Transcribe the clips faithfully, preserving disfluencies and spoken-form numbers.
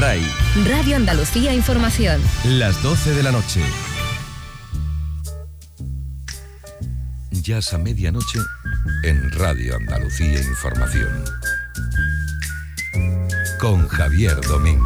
RAI. Radio Andalucía Información. Las doce de la noche. Jazz a medianoche en Radio Andalucía Información. Con Javier Domínguez.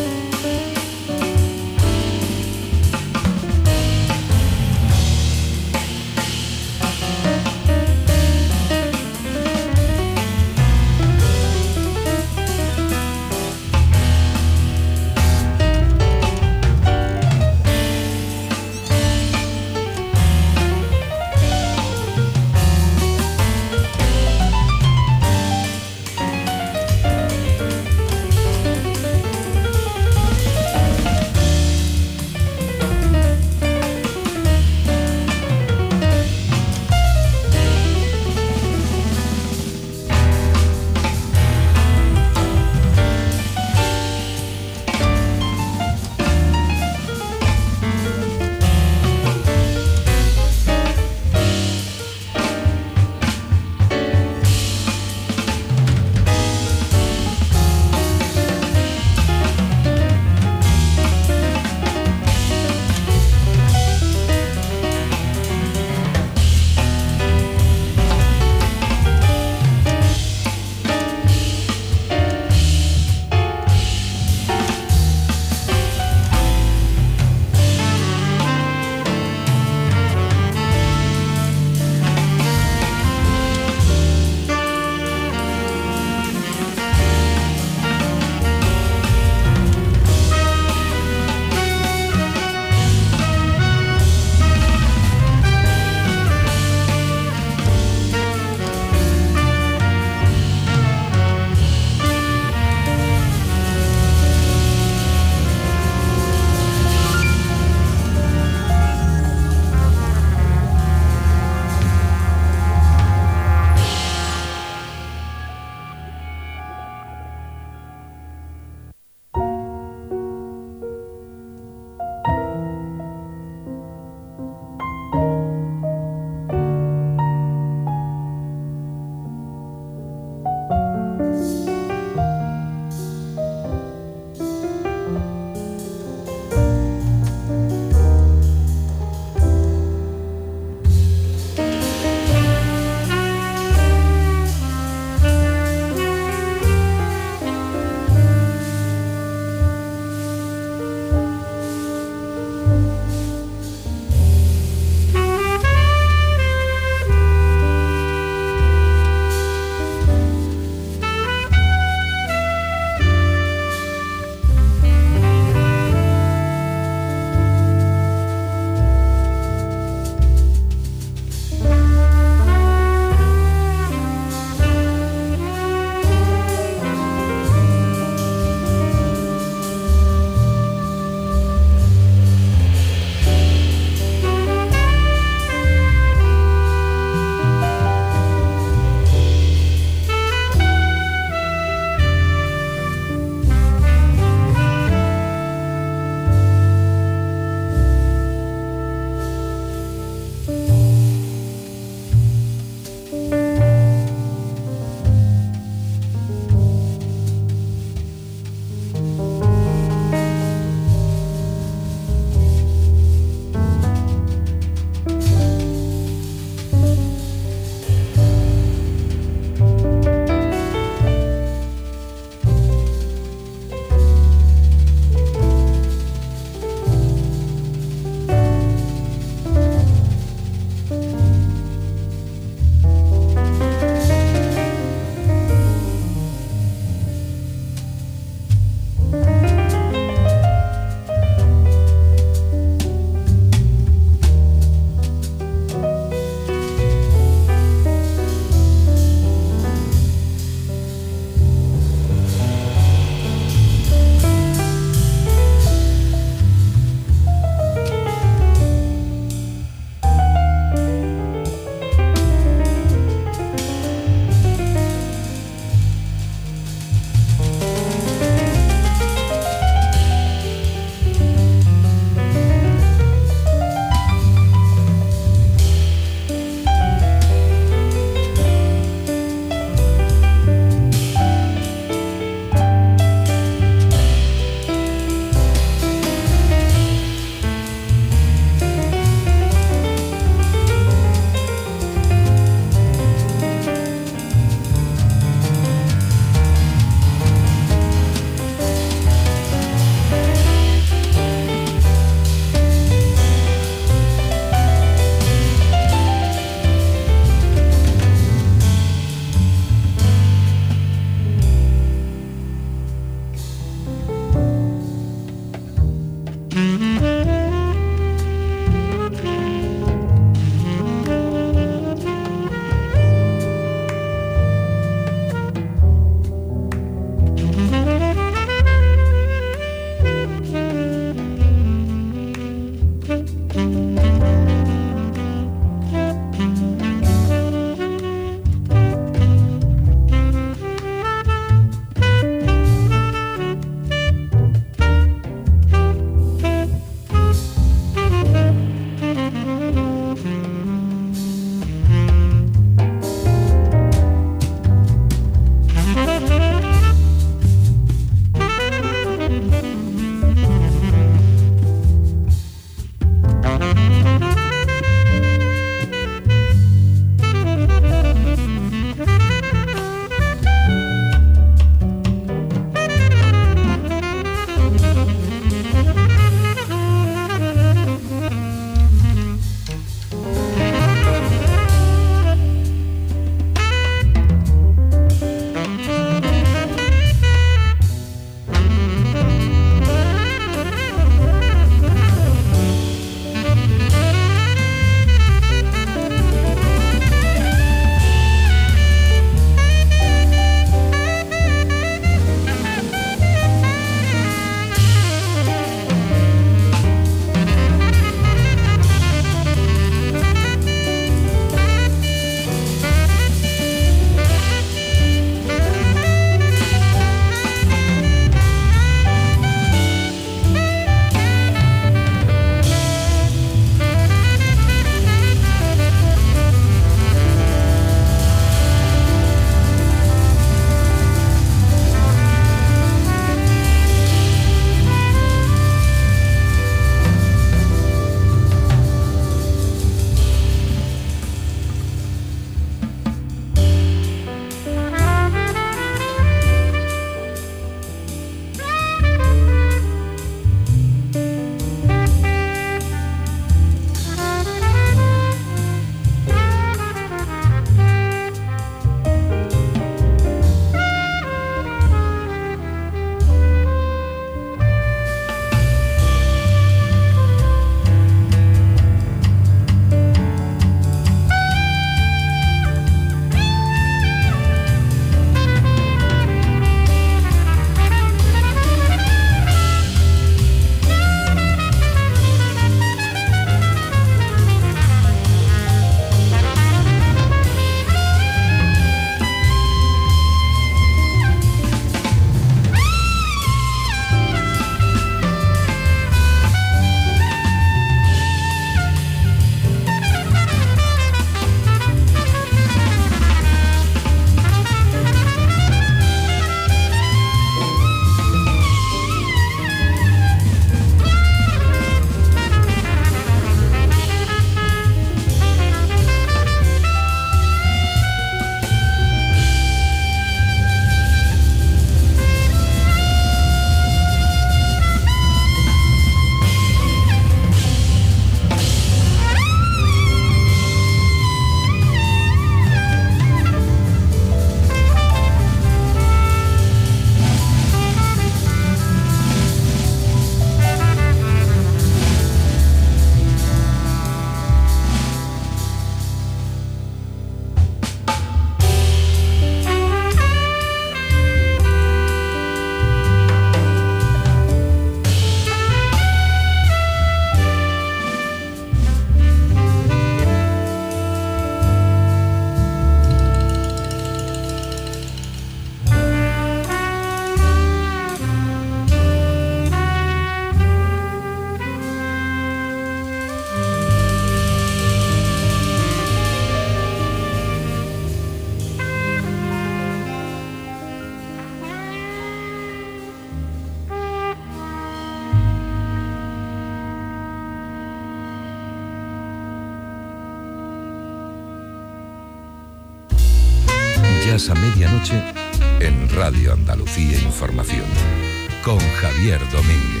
días a medianoche en Radio Andalucía Información, con Javier Domínguez.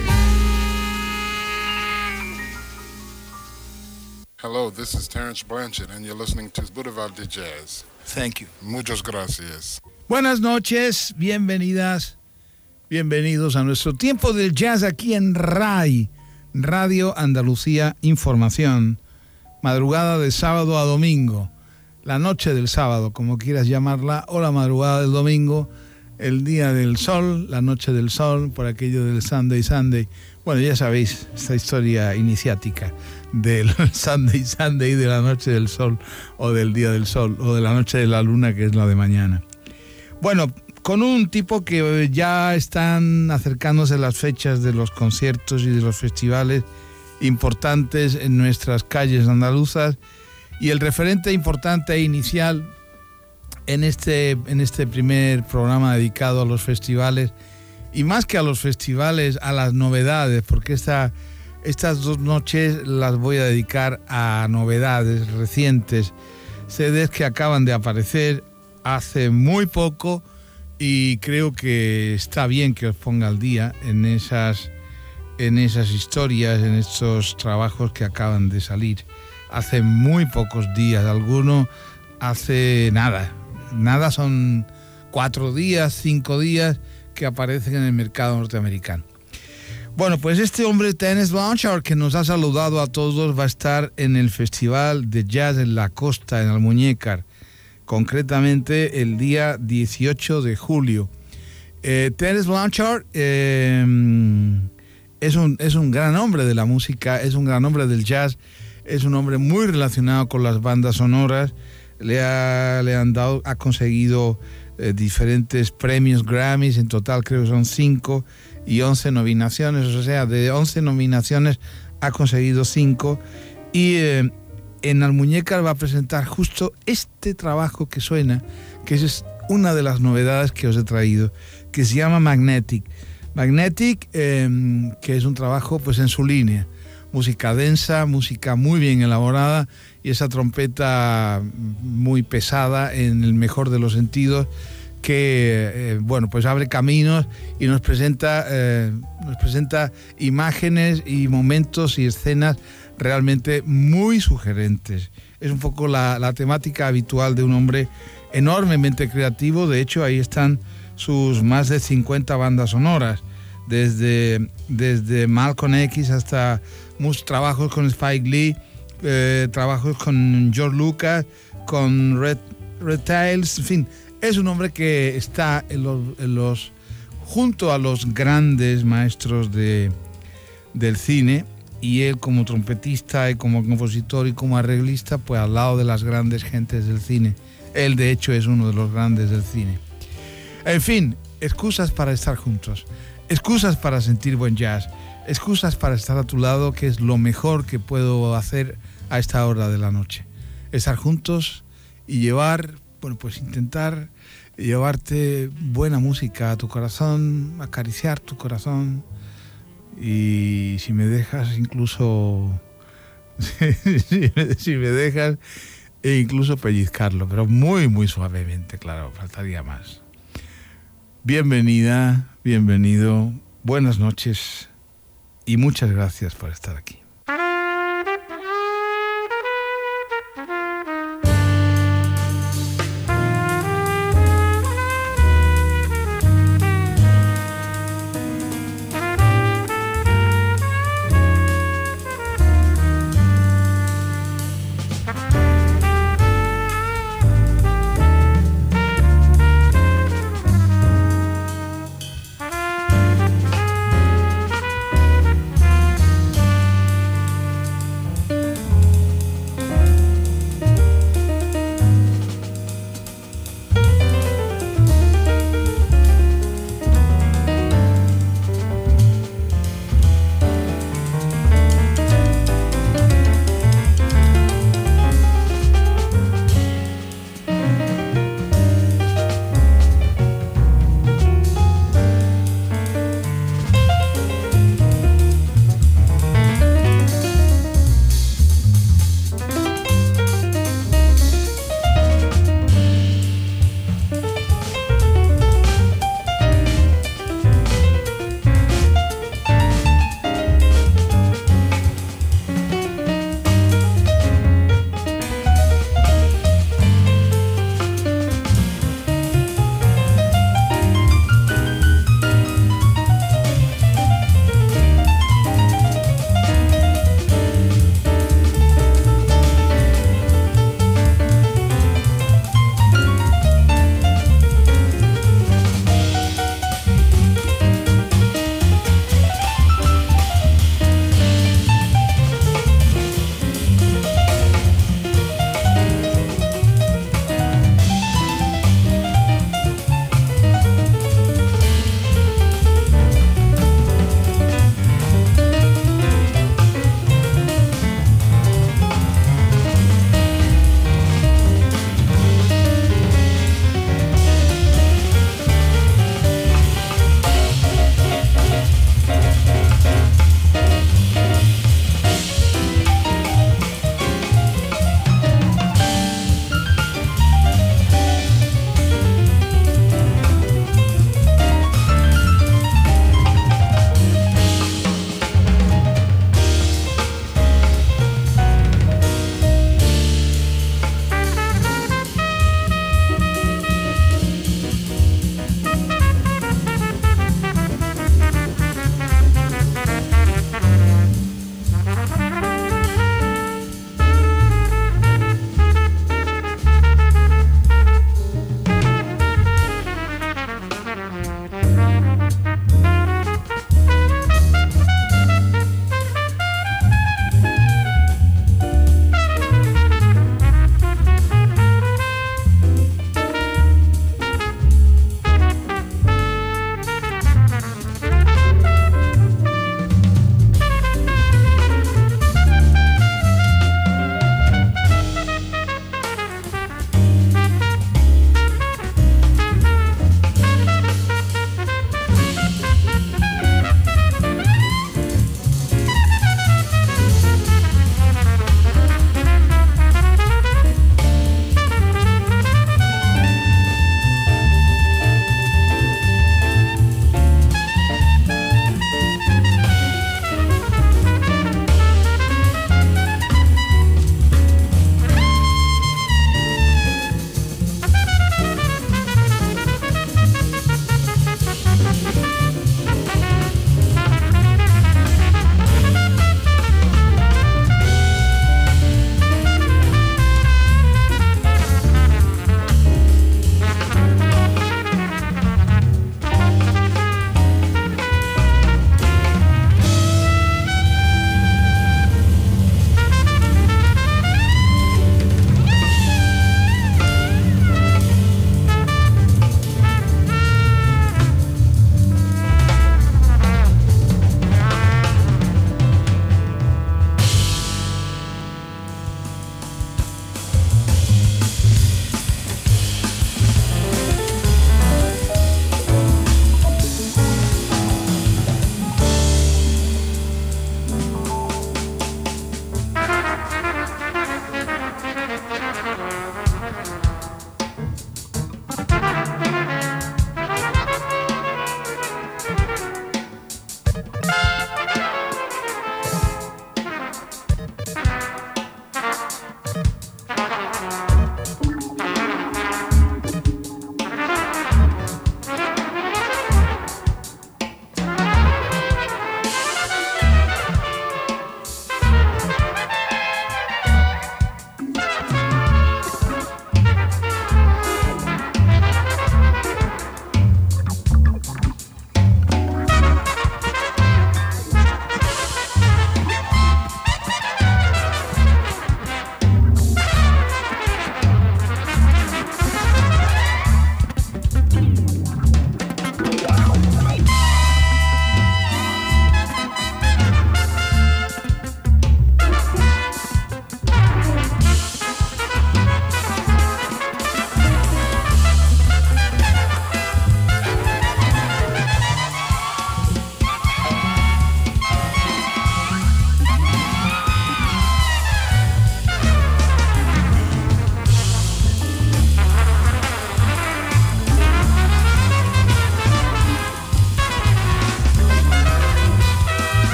Hello, this is Terence Blanchard and you're listening to Boulevard de Jazz. Thank you. Muchas gracias. Buenas noches, bienvenidas, bienvenidos a nuestro tiempo del jazz aquí en R A I, Radio Andalucía Información. Madrugada de sábado a domingo, la noche del sábado, como quieras llamarla, o la madrugada del domingo, el día del sol, la noche del sol, por aquello del Sunday Sunday. Bueno, ya sabéis esta historia iniciática del Sunday Sunday, de la noche del sol, o del día del sol, o de la noche de la luna, que es la de mañana. Bueno, con un tipo que ya están acercándose las fechas de los conciertos y de los festivales importantes en nuestras calles andaluzas, y el referente importante e inicial en este, en este primer programa dedicado a los festivales, y más que a los festivales, a las novedades, porque esta, estas dos noches las voy a dedicar a novedades recientes, C Ds que acaban de aparecer hace muy poco, y creo que está bien que os ponga al día en esas, en esas historias, en estos trabajos que acaban de salir hace muy pocos días. Algunos hace nada, nada son cuatro días, cinco días que aparecen en el mercado norteamericano. Bueno, pues este hombre, Terence Blanchard, que nos ha saludado a todos, va a estar en el Festival de Jazz en la Costa, en Almuñécar, concretamente el día dieciocho de julio. Eh, Terence Blanchard eh, es, un, es un gran hombre de la música, es un gran hombre del jazz, es un hombre muy relacionado con las bandas sonoras, le, ha, le han dado, ha conseguido eh, diferentes premios Grammys, en total creo que son cinco, y once nominaciones, o sea, de once nominaciones ha conseguido cinco, y eh, en Almuñécar va a presentar justo este trabajo que suena, que es una de las novedades que os he traído, que se llama Magnetic. Magnetic, eh, que es un trabajo pues en su línea, música densa, música muy bien elaborada, y esa trompeta muy pesada en el mejor de los sentidos, que eh, bueno, pues abre caminos y nos presenta eh, nos presenta imágenes y momentos y escenas realmente muy sugerentes. Es un poco la, la temática habitual de un hombre enormemente creativo. De hecho, ahí están sus más de cincuenta bandas sonoras, desde, desde Malcolm X hasta muchos trabajos con Spike Lee, eh, trabajos con George Lucas, con Red, Red Tails, en fin. Es un hombre que está en los, en los, junto a los grandes maestros de, del cine, y él como trompetista y como compositor y como arreglista, pues al lado de las grandes gentes del cine. Él de hecho es uno de los grandes del cine. En fin, excusas para estar juntos, excusas para sentir buen jazz, excusas para estar a tu lado, que es lo mejor que puedo hacer a esta hora de la noche. Estar juntos y llevar... Bueno, pues intentar llevarte buena música a tu corazón, acariciar tu corazón, y si me dejas incluso si, me, si me dejas e incluso pellizcarlo, pero muy muy suavemente, claro, faltaría más. Bienvenida, bienvenido, buenas noches y muchas gracias por estar aquí.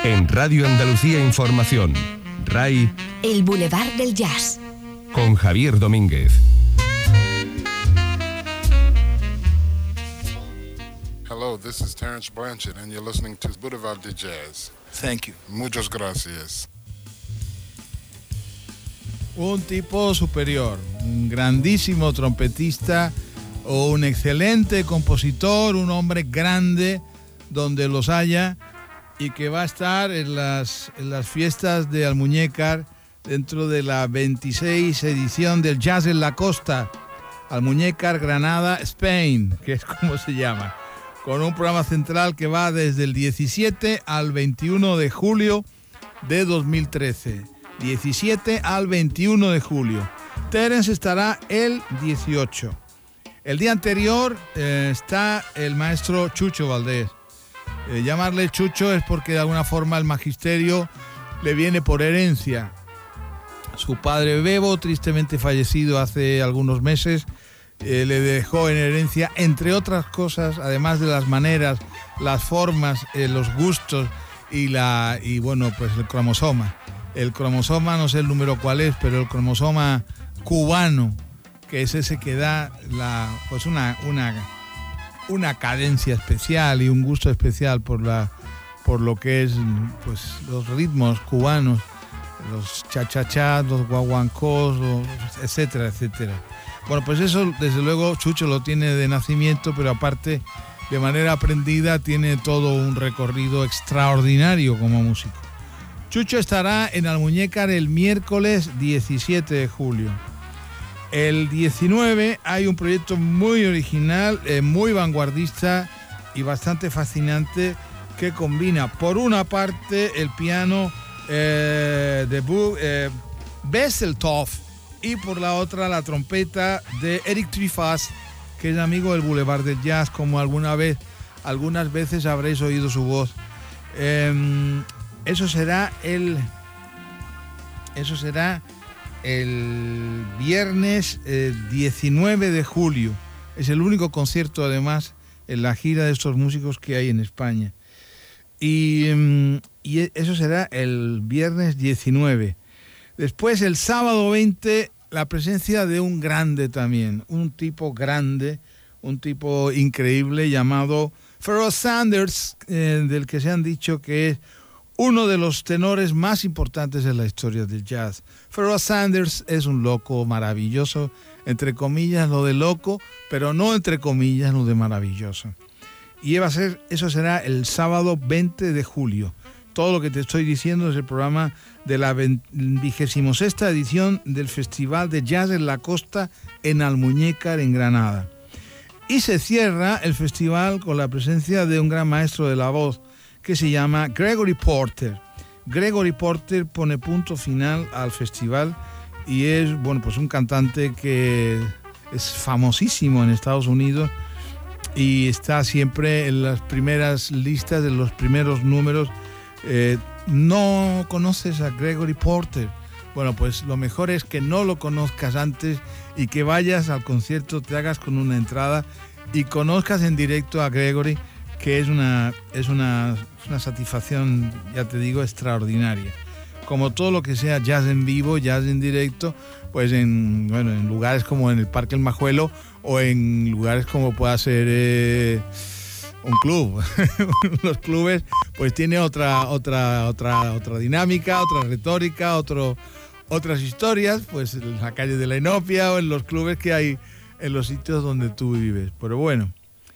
En Radio Andalucía Información, R A I, El Boulevard del Jazz, con Javier Domínguez. Hello, this is Terence Blanchard, and you're listening to Boulevard de Jazz. Thank you. Muchas gracias. Un tipo superior, un grandísimo trompetista o un excelente compositor, un hombre grande donde los haya y que va a estar en las, en las fiestas de Almuñécar dentro de la veintiséis edición del Jazz en la Costa, Almuñécar, Granada, Spain, que es como se llama, con un programa central que va desde el diecisiete al veintiuno de julio de dos mil trece. diecisiete al veintiuno de julio. Terence estará el dieciocho. El día anterior eh, está el maestro Chucho Valdés. Eh, llamarle Chucho es porque de alguna forma el magisterio le viene por herencia. Su padre Bebo, tristemente fallecido hace algunos meses, eh, le dejó en herencia, entre otras cosas, además de las maneras, las formas, eh, los gustos y, la, y bueno, pues el cromosoma. El cromosoma, no sé el número cuál es, pero el cromosoma cubano, que es ese que da la, pues una, una, una cadencia especial y un gusto especial por, la, por lo que es pues, los ritmos cubanos, los cha-cha-cha, los guaguancos, los, etcétera, etcétera. Bueno, pues eso desde luego Chucho lo tiene de nacimiento, pero aparte de manera aprendida tiene todo un recorrido extraordinario como músico. Chucho estará en Almuñécar el miércoles diecisiete de julio. El diecinueve hay un proyecto muy original, eh, muy vanguardista y bastante fascinante que combina por una parte el piano eh, de Bu, eh, Besseltoff y por la otra la trompeta de Eric Trifas, que es amigo del Boulevard del Jazz, como alguna vez, algunas veces habréis oído su voz. Eh, Eso será el eso será el viernes eh, diecinueve de julio. Es el único concierto, además, en la gira de estos músicos que hay en España. Y, y eso será el viernes diecinueve. Después, el sábado veinte, la presencia de un grande también, un tipo grande, un tipo increíble llamado Pharoah Sanders, eh, del que se han dicho que es uno de los tenores más importantes en la historia del jazz. Pharoah Sanders es un loco maravilloso, entre comillas lo de loco, pero no entre comillas lo de maravilloso. Y va a ser, eso será el sábado veinte de julio. Todo lo que te estoy diciendo es el programa de la vigésima sexta edición del Festival de Jazz en la Costa en Almuñécar, en Granada. Y se cierra el festival con la presencia de un gran maestro de la voz, que se llama Gregory Porter. Gregory Porter pone punto final al festival y es, bueno, pues un cantante que es famosísimo en Estados Unidos y está siempre en las primeras listas, en los primeros números. Eh, ¿No conoces a Gregory Porter? Bueno, pues lo mejor es que no lo conozcas antes y que vayas al concierto, te hagas con una entrada y conozcas en directo a Gregory, que es una, es una, una satisfacción, ya te digo, extraordinaria. Como todo lo que sea jazz en vivo, jazz en directo, pues en, bueno, en lugares como en el Parque El Majuelo o en lugares como pueda ser eh, un club. Los clubes pues tiene otra, otra, otra, otra dinámica, otra retórica, otro, otras historias, pues en la calle de la Inopia o en los clubes que hay en los sitios donde tú vives. Pero bueno,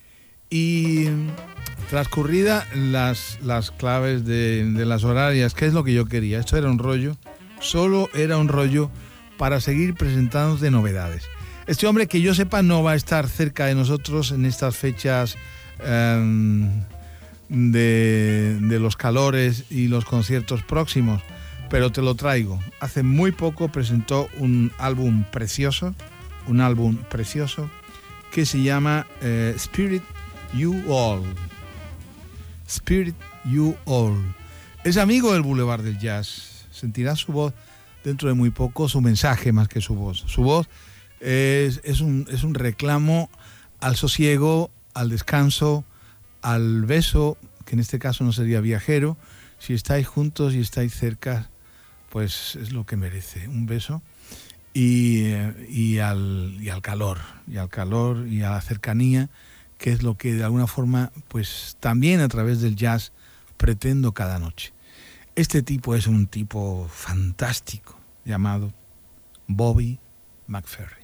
y transcurrida las, las claves de, de las horarias, ¿qué es lo que yo quería? Esto era un rollo, solo era un rollo para seguir presentándote novedades. Este hombre, que yo sepa, no va a estar cerca de nosotros en estas fechas um, de, de los calores y los conciertos próximos, pero te lo traigo. Hace muy poco presentó un álbum precioso, un álbum precioso que se llama uh, Spirit You All. Spirit You All. Es amigo del Boulevard del Jazz. Sentirás su voz dentro de muy poco, su mensaje más que su voz. Su voz es, es, un, es un reclamo al sosiego, al descanso, al beso, que en este caso no sería viajero, Si estáis juntos y estáis cerca, pues es lo que merece. Un beso y, y, al, y al calor, y al calor y a la cercanía, que es lo que de alguna forma, pues también a través del jazz pretendo cada noche. Este tipo es un tipo fantástico llamado Bobby McFerrin.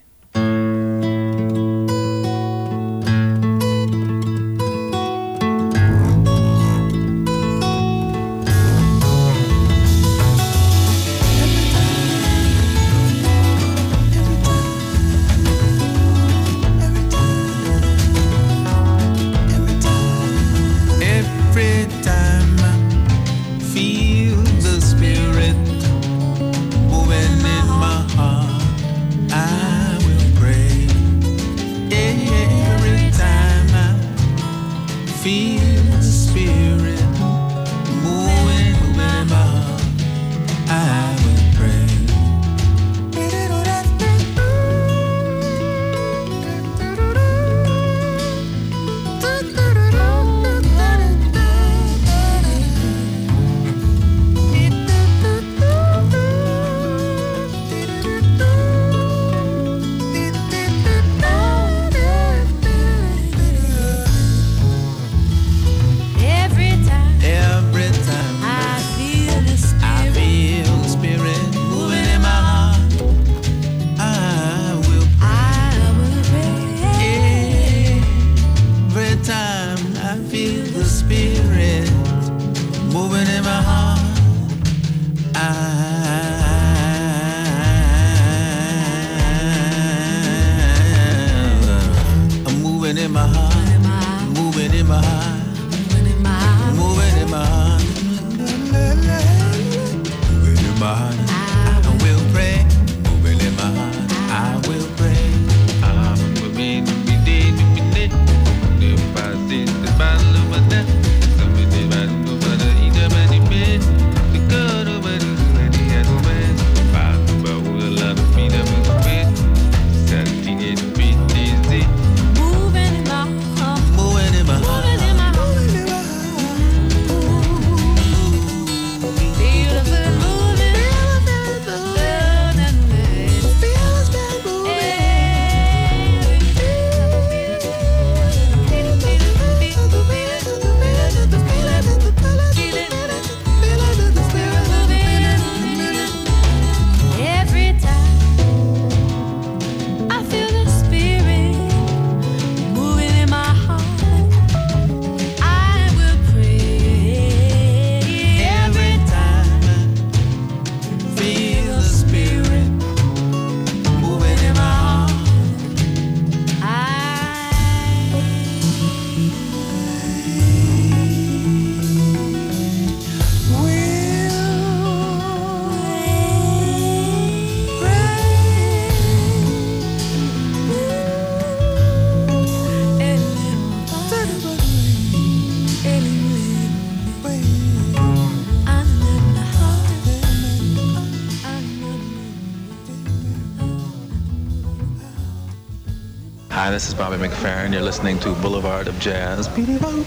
Hi, this is Bobby McFerrin. You're listening to Boulevard of Jazz. Hope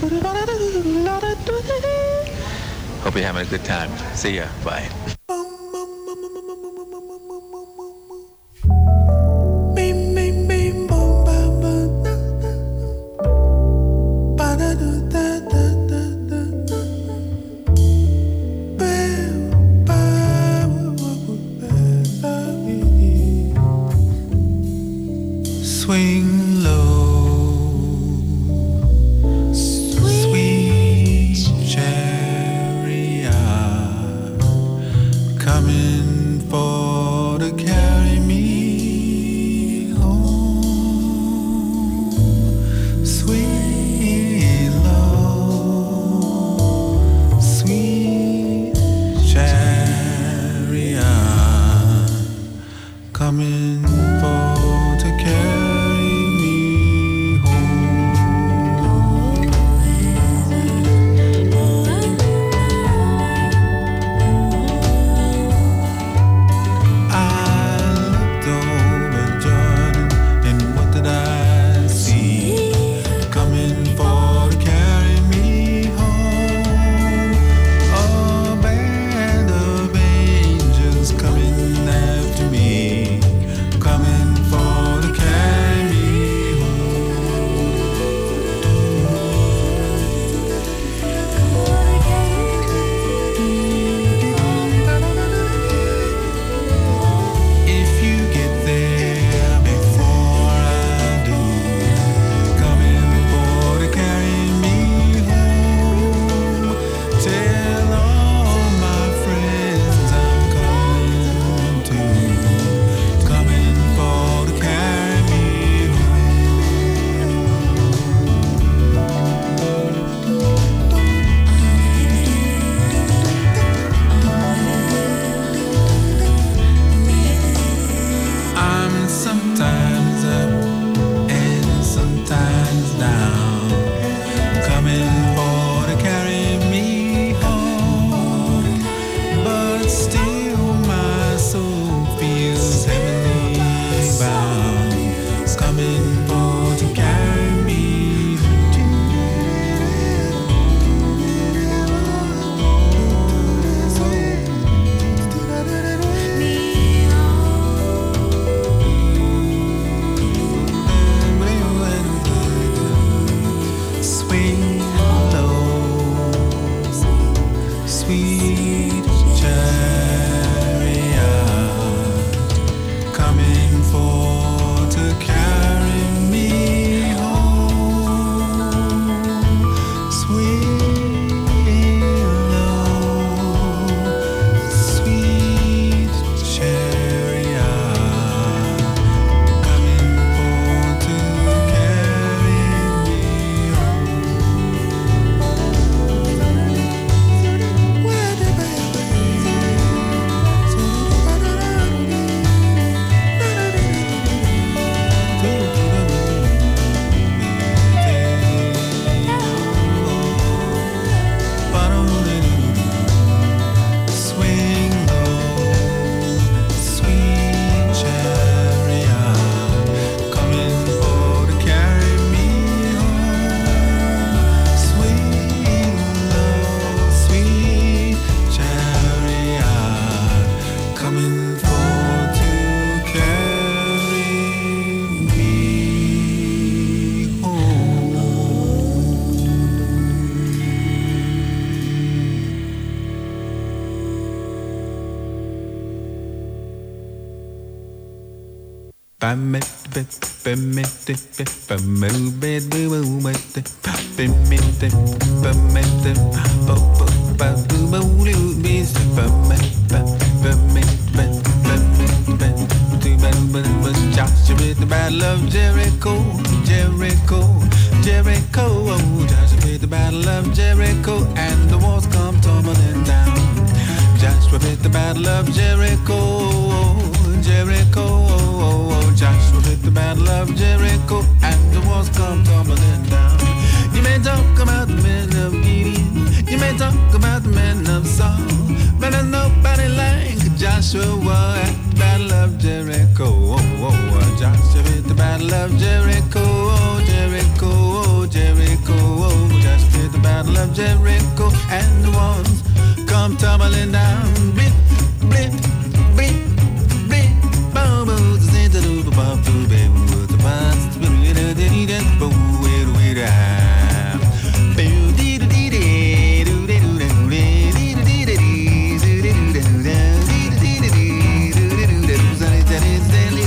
you're having a good time. See ya. Bye. Swing low, sweet chariot, Sweet chariot coming for to carry me home. Sweet love, sweet chariot coming for to carry me home. Swing low, sweet chariot, coming for to carry me home. Sweet low, sweet chariot, coming for to carry me Joshua at the Battle of Jericho, Jericho, Jericho. Oh, Joshua at the Battle of Jericho, and the walls come tumbling down. Joshua at the Battle of Jericho, Jericho. Joshua at the Battle of Jericho, and the walls come tumbling down. You may talk about the men of Gideon, you may talk about the men of Saul, but there's nobody like Joshua at the Battle of Jericho. Oh, oh, oh. Joshua at the Battle of Jericho, oh, Jericho, oh, Jericho. Oh, Joshua at the Battle of Jericho, and the walls come tumbling down. Blip, blip, blip, blip. Boom, boom, the center of the bomb, the baby with the box, the baby, the diddy, the boo, wait, wait, ah. Boo, dee, dee, dee, dee, doo, dee, doo, doo, dee, dee, dee, dee, dee, doo, dee, doo, doo, dee, dee, dee, dee, doo, dee, doo, doo, sunny, sunny, sunny,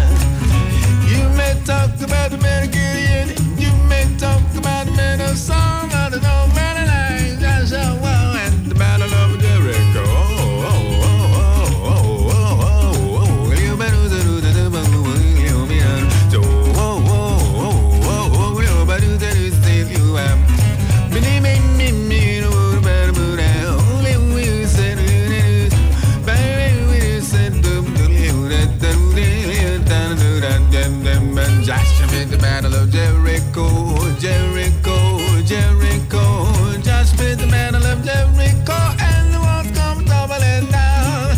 you may talk about the man of Gideon, you may talk about the man of song, I don't know, man, and I, Joshua, wow, and the Battle of Jericho. Oh, oh, oh, oh, oh, oh, oh, oh, you better do the do the you me on. So, oh, oh, oh, oh, oh, you better do the thing you am. Me me me me no better put out. Only we said it, baby, we said do do that do that do that them them and Joshua at the Battle of Jericho, Jericho, Jericho. Joshua at the Battle of Jericho, and the walls come tumbling down.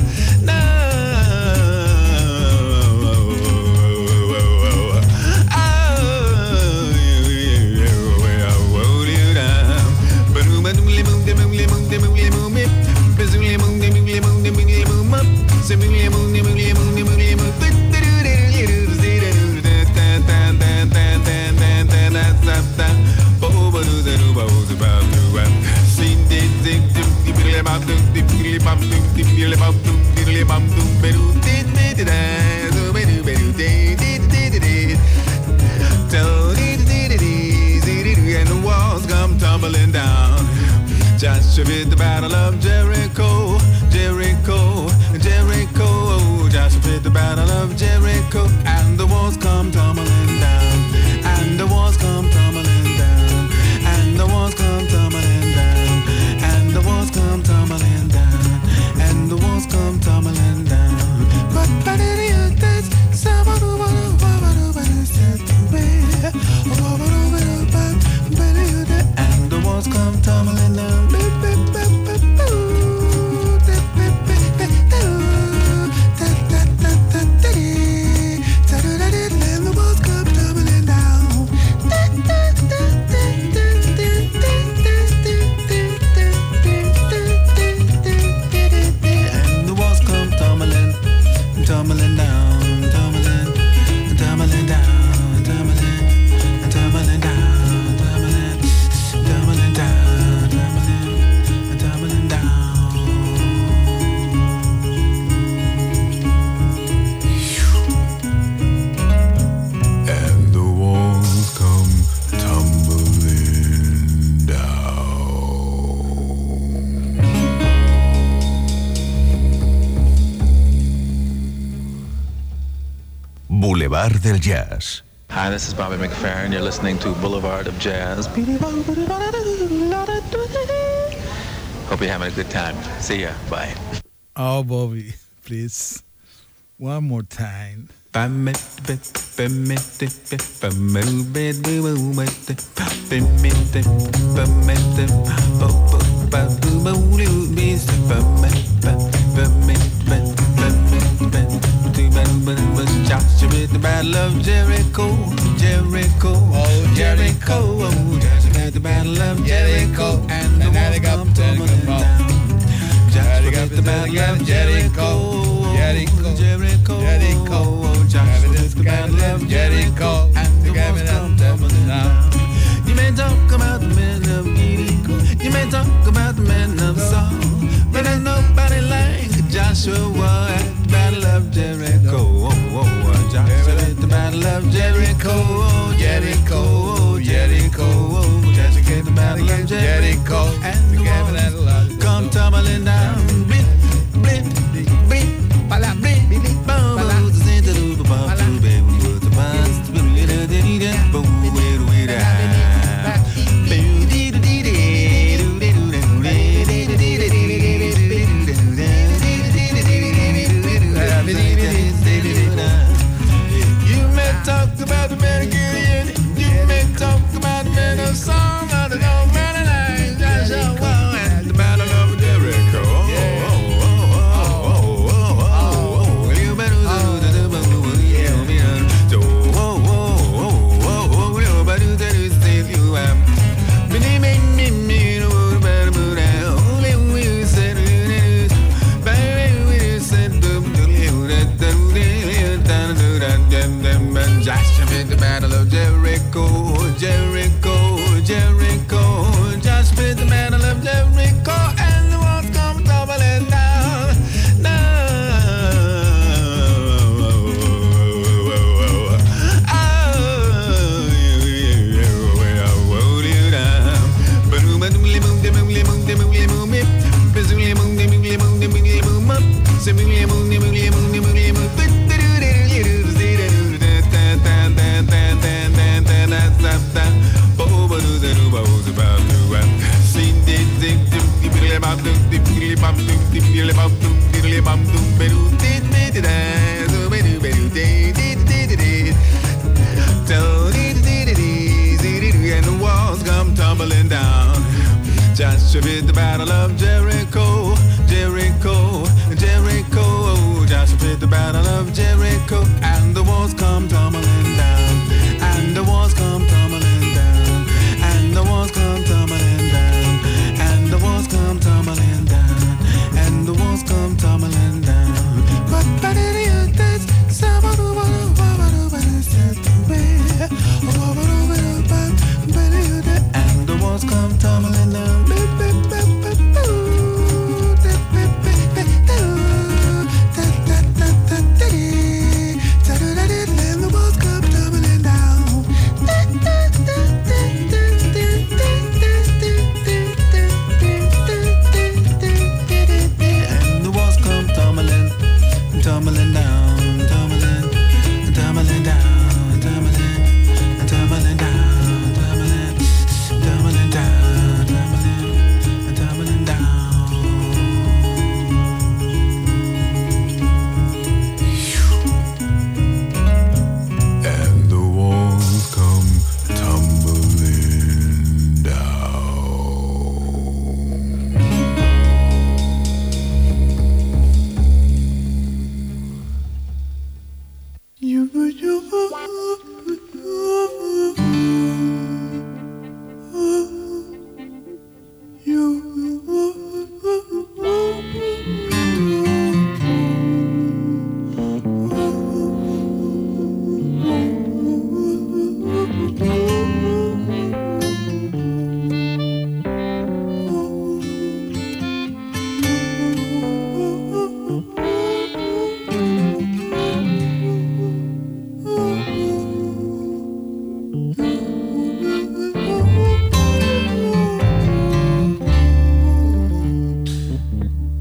And the walls come tumbling down. Joshua at the Battle of Jericho, Jericho, Jericho. Joshua at the Battle of Jericho, and the walls come tumbling down, and the walls come tumbling down, and the walls come tumbling down, and the walls come tumbling down, and the walls come tumbling down. But but it is this somebody wanna and the walls come tumbling down. Boulevard del Jazz. Hi, this is Bobby McFerrin. You're listening to Boulevard of Jazz. Hope you're having a good time. See ya. Bye. Oh, Bobby, please. One more time. Joshua at the Battle of Jericho, Jericho, oh Jericho, oh Joshua at the Battle of Jericho, and the walls come tumbling down. Joshua at the Battle of Jericho, Jericho, Jericho, oh Joshua at the Battle of Jericho, and the walls come tumbling down. You may talk about the men of Gideon, you may talk about the men of Saul, but there's nobody like Joshua at the Battle of Jericho. Oh, oh, oh, Joshua at the Battle of Jericho. Oh, Jericho, oh, Jericho, oh, Joshua at the Battle of Jericho. And the walls come tumbling down. Blip, blip, blip, bala, blip, blip, bala. You may talk about the man of Gideon, you may talk about the man of song, or the old man of life, Joshua at the Battle of Jericho. Joshua at the Battle of Jericho, Jericho, Jericho. Joshua at the Battle of Jericho, and the walls come tumbling down, down. And the walls come tumbling down. Joshua at the Battle of Jericho, Jericho, Jericho. Joshua at the Battle of Jericho, and the walls come tumbling down, and the walls come tumbling down, and the walls come tumbling down, and the walls come tumbling down, and the walls come tumbling down. But but it is this and the walls come tumbling down. Tumbling down, tumbling, tumbling down, tumbling, tumbling down, tumbling, tumbling down, tumbling, tumbling down. And the walls come tumbling down. You, you,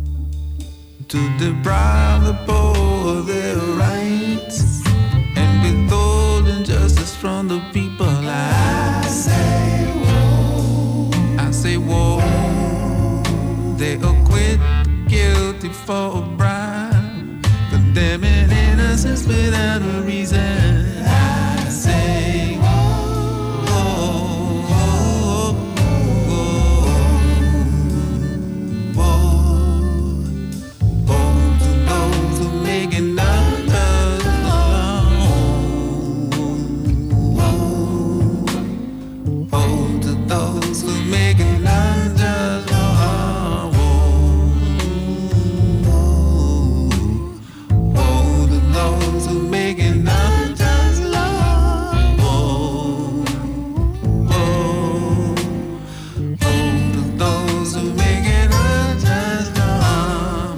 to deprive the poor of their rights and with from the people. I say whoa, I say whoa. They acquit guilty for a bribe, condemning innocence without a reason. I say whoa, whoa, whoa, whoa, whoa to those who make it others alone. Whoa, whoa to those who make it others alone. Whoa to those who make it not just love. Whoa, whoa, whoa to those who make it not just love.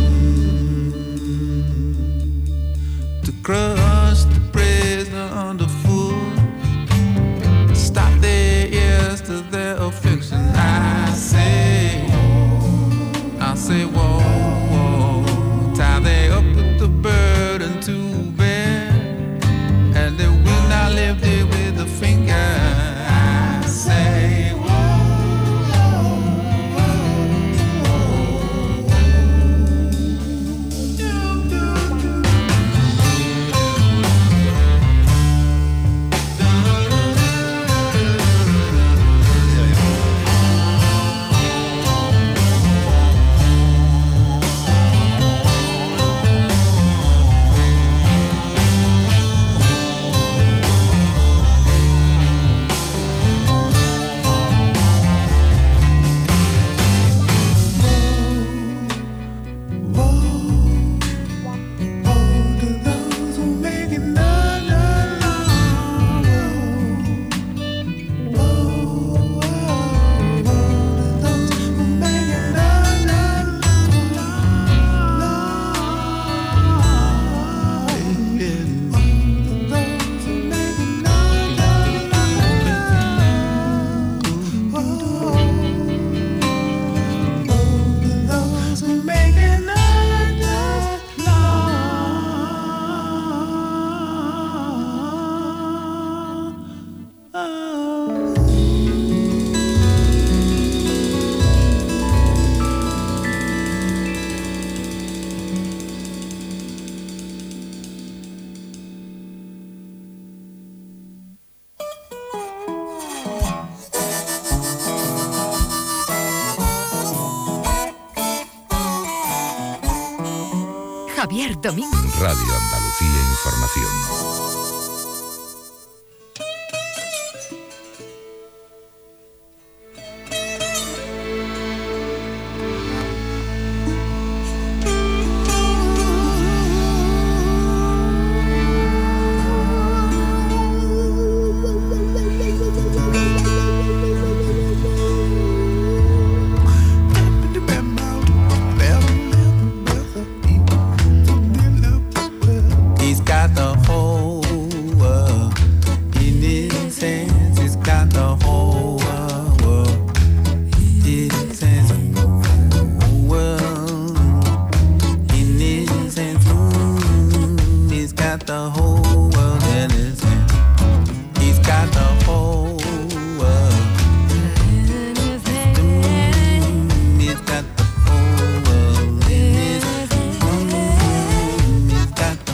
To crush the prisoner underfoot, stop their ears to their affliction. I say, I say, whoa, whoa, tie they up with the burden to bear, and they will not lift it with a finger. I say, whoa, Javier Domingo. Radio Andalucía Información. He's got the whole world in his hands. He's got the whole world in his hands. Whole world in his hands. Mm, he's got the whole world in his hands. He's got the whole world in his hands. Mm, he's got the whole world in his hands. Mm, he's got the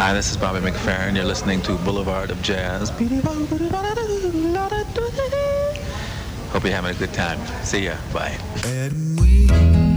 Hi, this is Bobby McFerrin. You're listening to Boulevard of Jazz. Hope you're having a good time. See ya. Bye. And we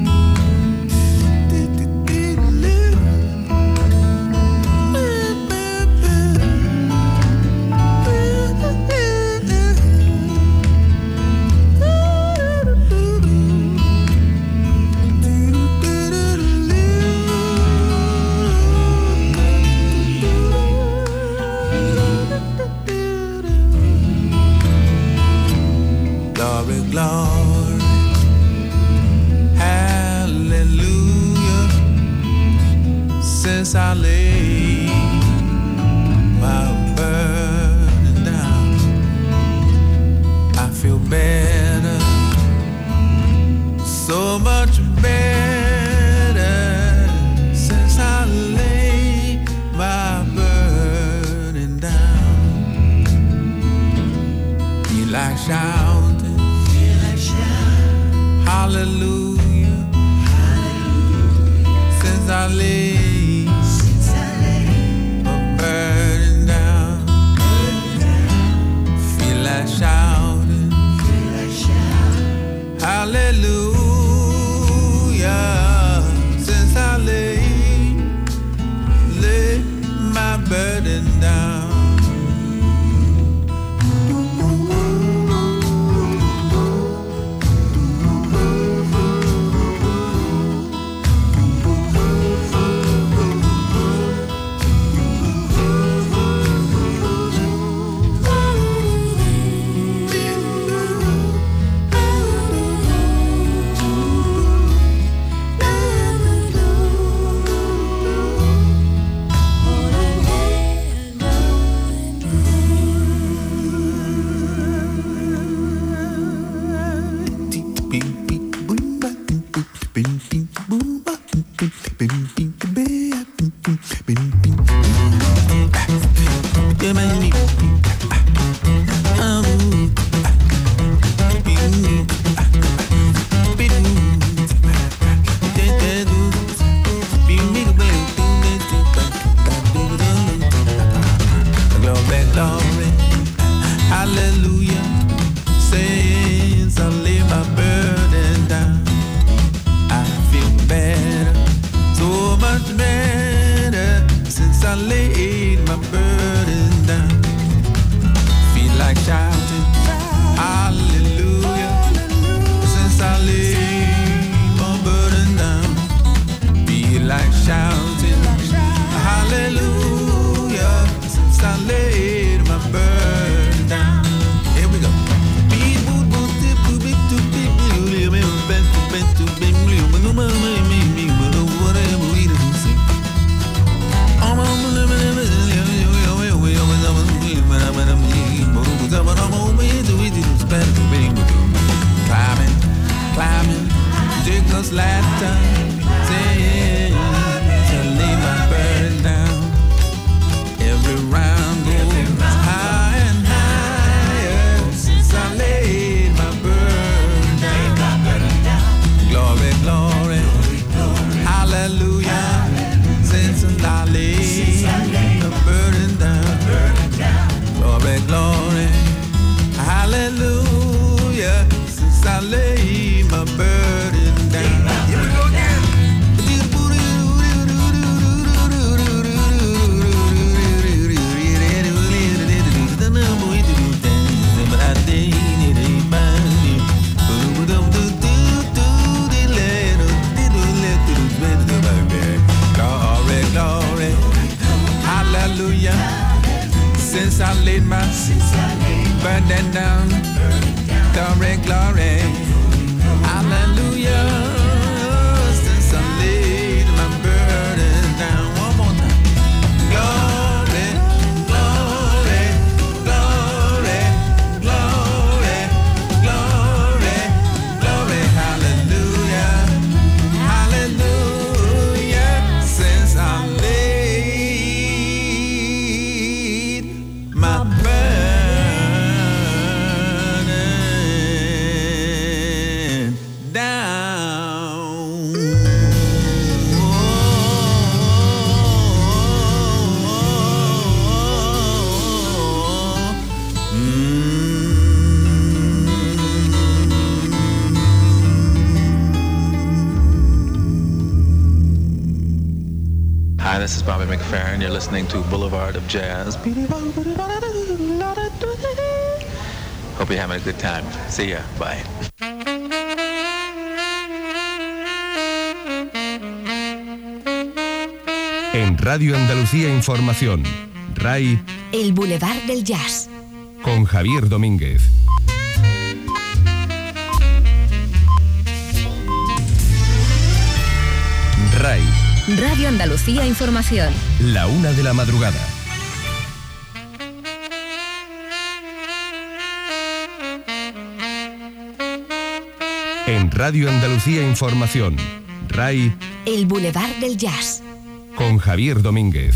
glory, glory, hallelujah. Since I laid my burden down, I feel better, so much better. Since I laid my burden down, feel like shouting. Hallelujah. Hallelujah. Since I lay, since I lay my burden down, burden down. Feel like shouting, feel like shouting. Hallelujah. Since I lay, lay my burden down. Hi, this is Bobby McFerrin. You're listening to Boulevard of Jazz. Hope you're having a good time. See ya. Bye. En Radio Andalucía Información, R A I, El Boulevard del Jazz, con Javier Domínguez. R A I. Radio Andalucía Información. La una de la madrugada. En Radio Andalucía Información, R A I, El Boulevard del Jazz, con Javier Domínguez.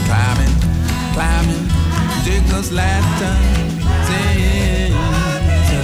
Jacob's laughter, saying,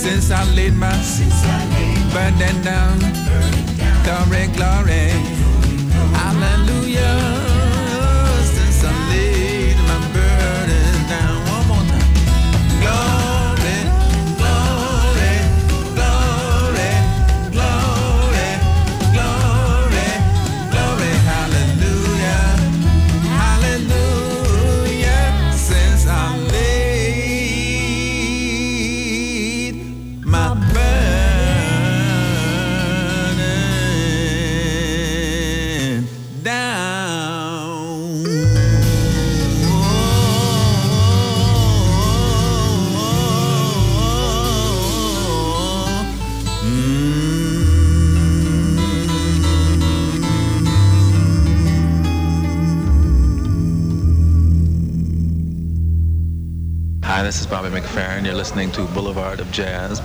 since I laid my burden down. Glory, glory, hallelujah. Since I laid my burden down. One more time. Glory, glory, glory, glory, glory, glory, hallelujah, hallelujah. Since I laid my burden down. Hi, this is Bobby McFerrin. You're listening to Boulevard of Jazz.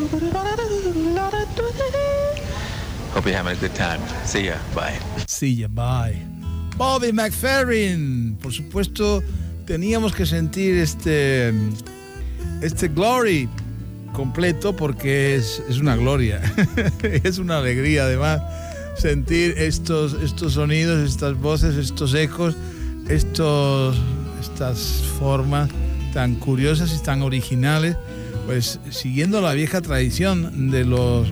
Hope you're having a good time. See ya. Bye. See ya, bye. Bobby McFerrin. Por supuesto, teníamos que sentir este, este Glory completo porque es, es una gloria. Es una alegría, además, sentir estos, estos sonidos, estas voces, estos ecos, estos, estas formas tan curiosas y tan originales, pues siguiendo la vieja tradición de los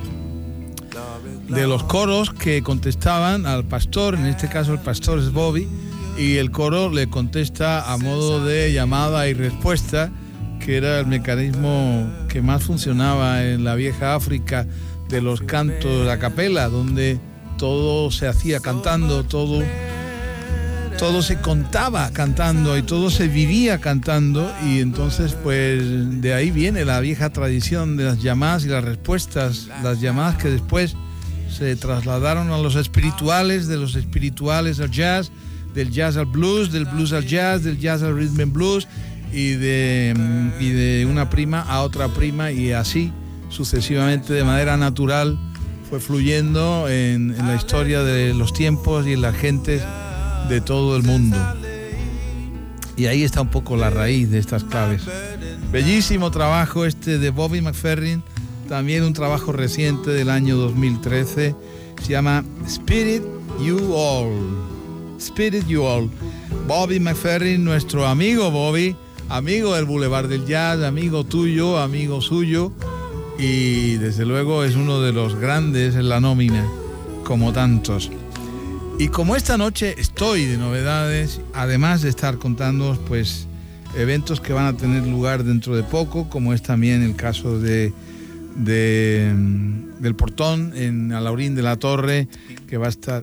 de los coros que contestaban al pastor. En este caso el pastor es Bobby y el coro le contesta a modo de llamada y respuesta, que era el mecanismo que más funcionaba en la vieja África de los cantos a capela, donde todo se hacía cantando, todo todo se contaba cantando y todo se vivía cantando, y entonces pues de ahí viene la vieja tradición de las llamadas y las respuestas, las llamadas que después se trasladaron a los espirituales, de los espirituales al jazz, del jazz al blues, del blues al jazz, del jazz al rhythm and blues, y de, y de una prima a otra prima, y así sucesivamente, de manera natural, fue fluyendo en, en la historia de los tiempos y en las gentes de todo el mundo. Y ahí está un poco la raíz de estas claves. Bellísimo trabajo este de Bobby McFerrin, también un trabajo reciente del año dos mil trece, se llama Spirit You All. Spirit You All. Bobby McFerrin, nuestro amigo Bobby, amigo del Boulevard del Jazz, amigo tuyo, amigo suyo, y desde luego es uno de los grandes en la nómina, como tantos. Y como esta noche estoy de novedades, además de estar contándoos pues eventos que van a tener lugar dentro de poco, como es también el caso de, de del Portón en Alhaurín de la Torre, que va a estar...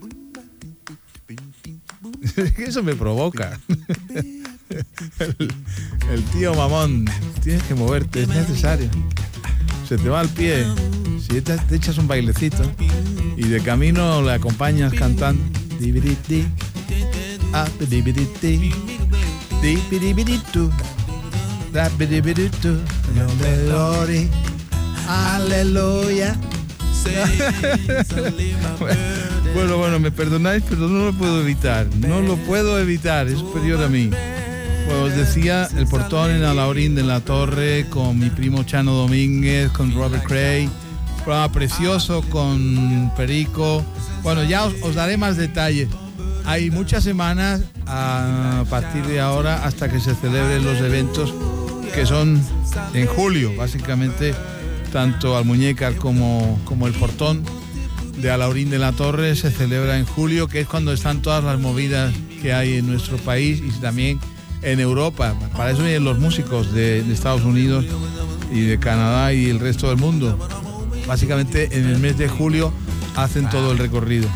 Eso me provoca. El, el tío mamón, tienes que moverte, es necesario. Se te va al pie, si te, te echas un bailecito y de camino le acompañas cantando. Aleluya. Bueno, bueno, me perdonáis, pero no lo puedo evitar. No lo puedo evitar, es superior a mí. Pues os decía, el Portón en Alhaurín de la Torre, con mi primo Chano Domínguez, con Robert Cray, un programa precioso con Perico. Bueno, ya os, os daré más detalles. Hay muchas semanas a partir de ahora hasta que se celebren los eventos, que son en julio, básicamente, tanto Almuñécar como, como el Portón de Alhaurín de la Torre se celebra en julio, que es cuando están todas las movidas que hay en nuestro país y también en Europa. Para eso vienen los músicos de, de Estados Unidos y de Canadá y el resto del mundo. Básicamente en el mes de julio hacen todo el recorrido.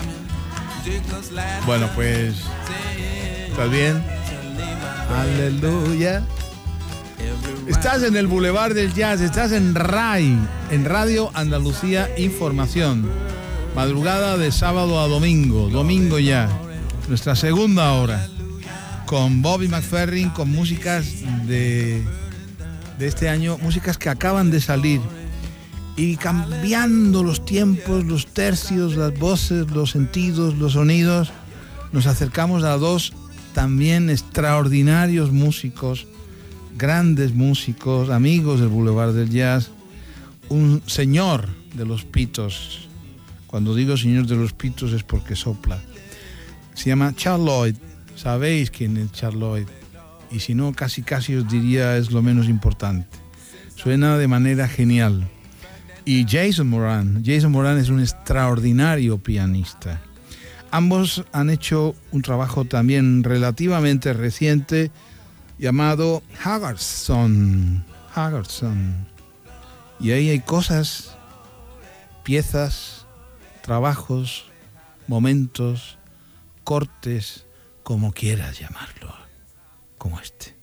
Bueno, pues ¿estás bien? Aleluya. Estás en el Boulevard del Jazz, estás en R A I, en Radio Andalucía Información. Madrugada de sábado a domingo, domingo ya, nuestra segunda hora, con Bobby McFerrin, con músicas de, de este año, músicas que acaban de salir, y cambiando los tiempos, los tercios, las voces, los sentidos, los sonidos, nos acercamos a dos también extraordinarios músicos grandes músicos, amigos del Boulevard del Jazz, un señor de los pitos. Cuando digo señor de los pitos es porque sopla. Se llama Charles Lloyd. Sabéis quién es Charles Lloyd. Y si no, casi casi os diría es lo menos importante. Suena de manera genial. Y Jason Moran. Jason Moran es un extraordinario pianista. Ambos han hecho un trabajo también relativamente reciente llamado Haggardson. Haggardson. Y ahí hay cosas, piezas, trabajos, momentos, cortes, como quieras llamarlo, como este.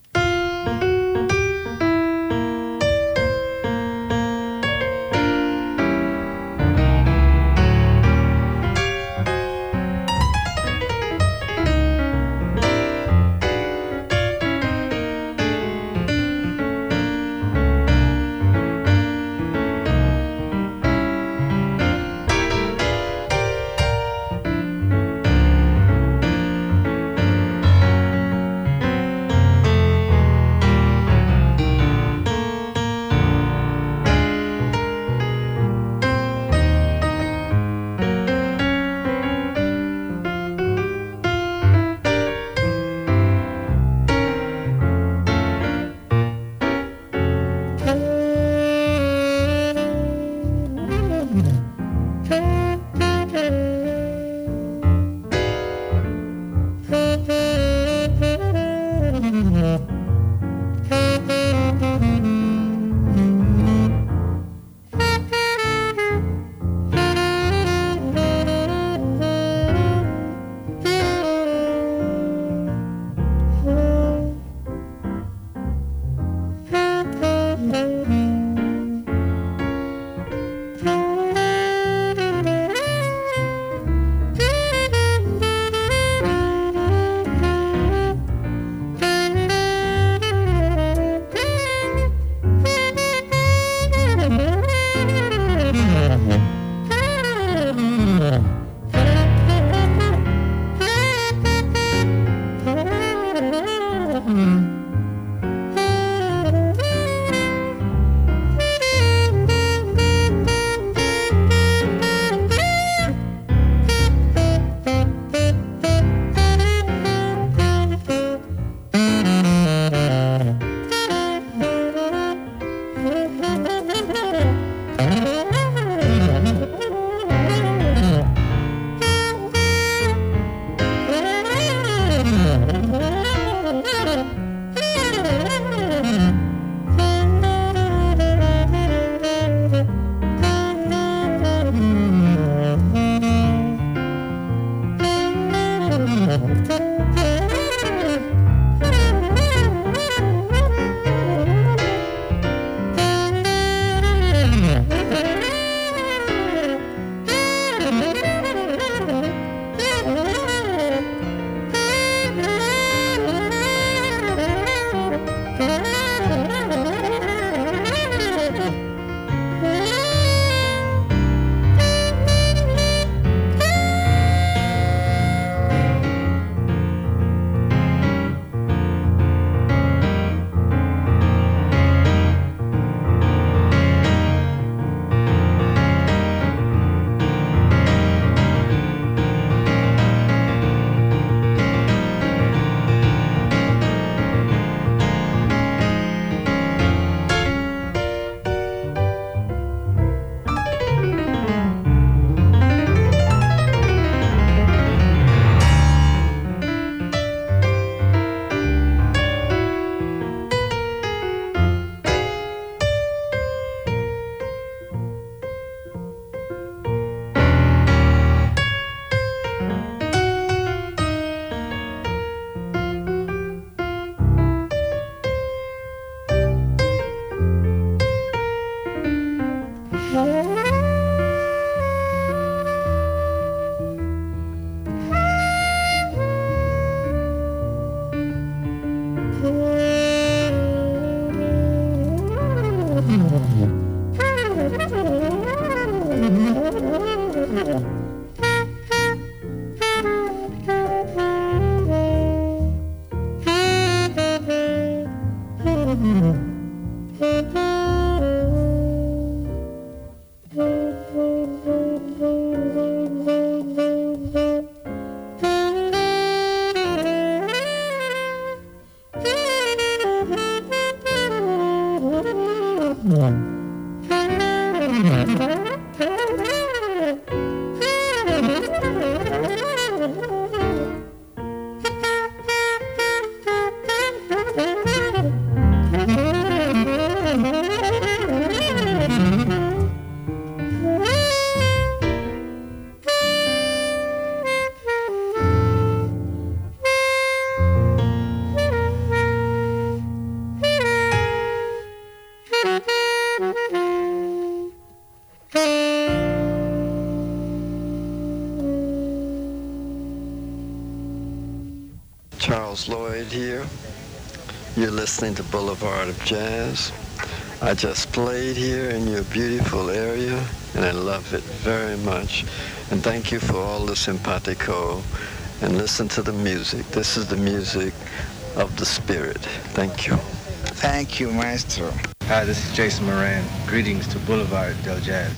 Charles Lloyd here. You're listening to Boulevard of Jazz. I just played here in your beautiful area, and I love it very much. And thank you for all the simpatico. And listen to the music. This is the music of the spirit. Thank you. Thank you, Maestro. Hi, this is Jason Moran. Greetings to Boulevard del Jazz.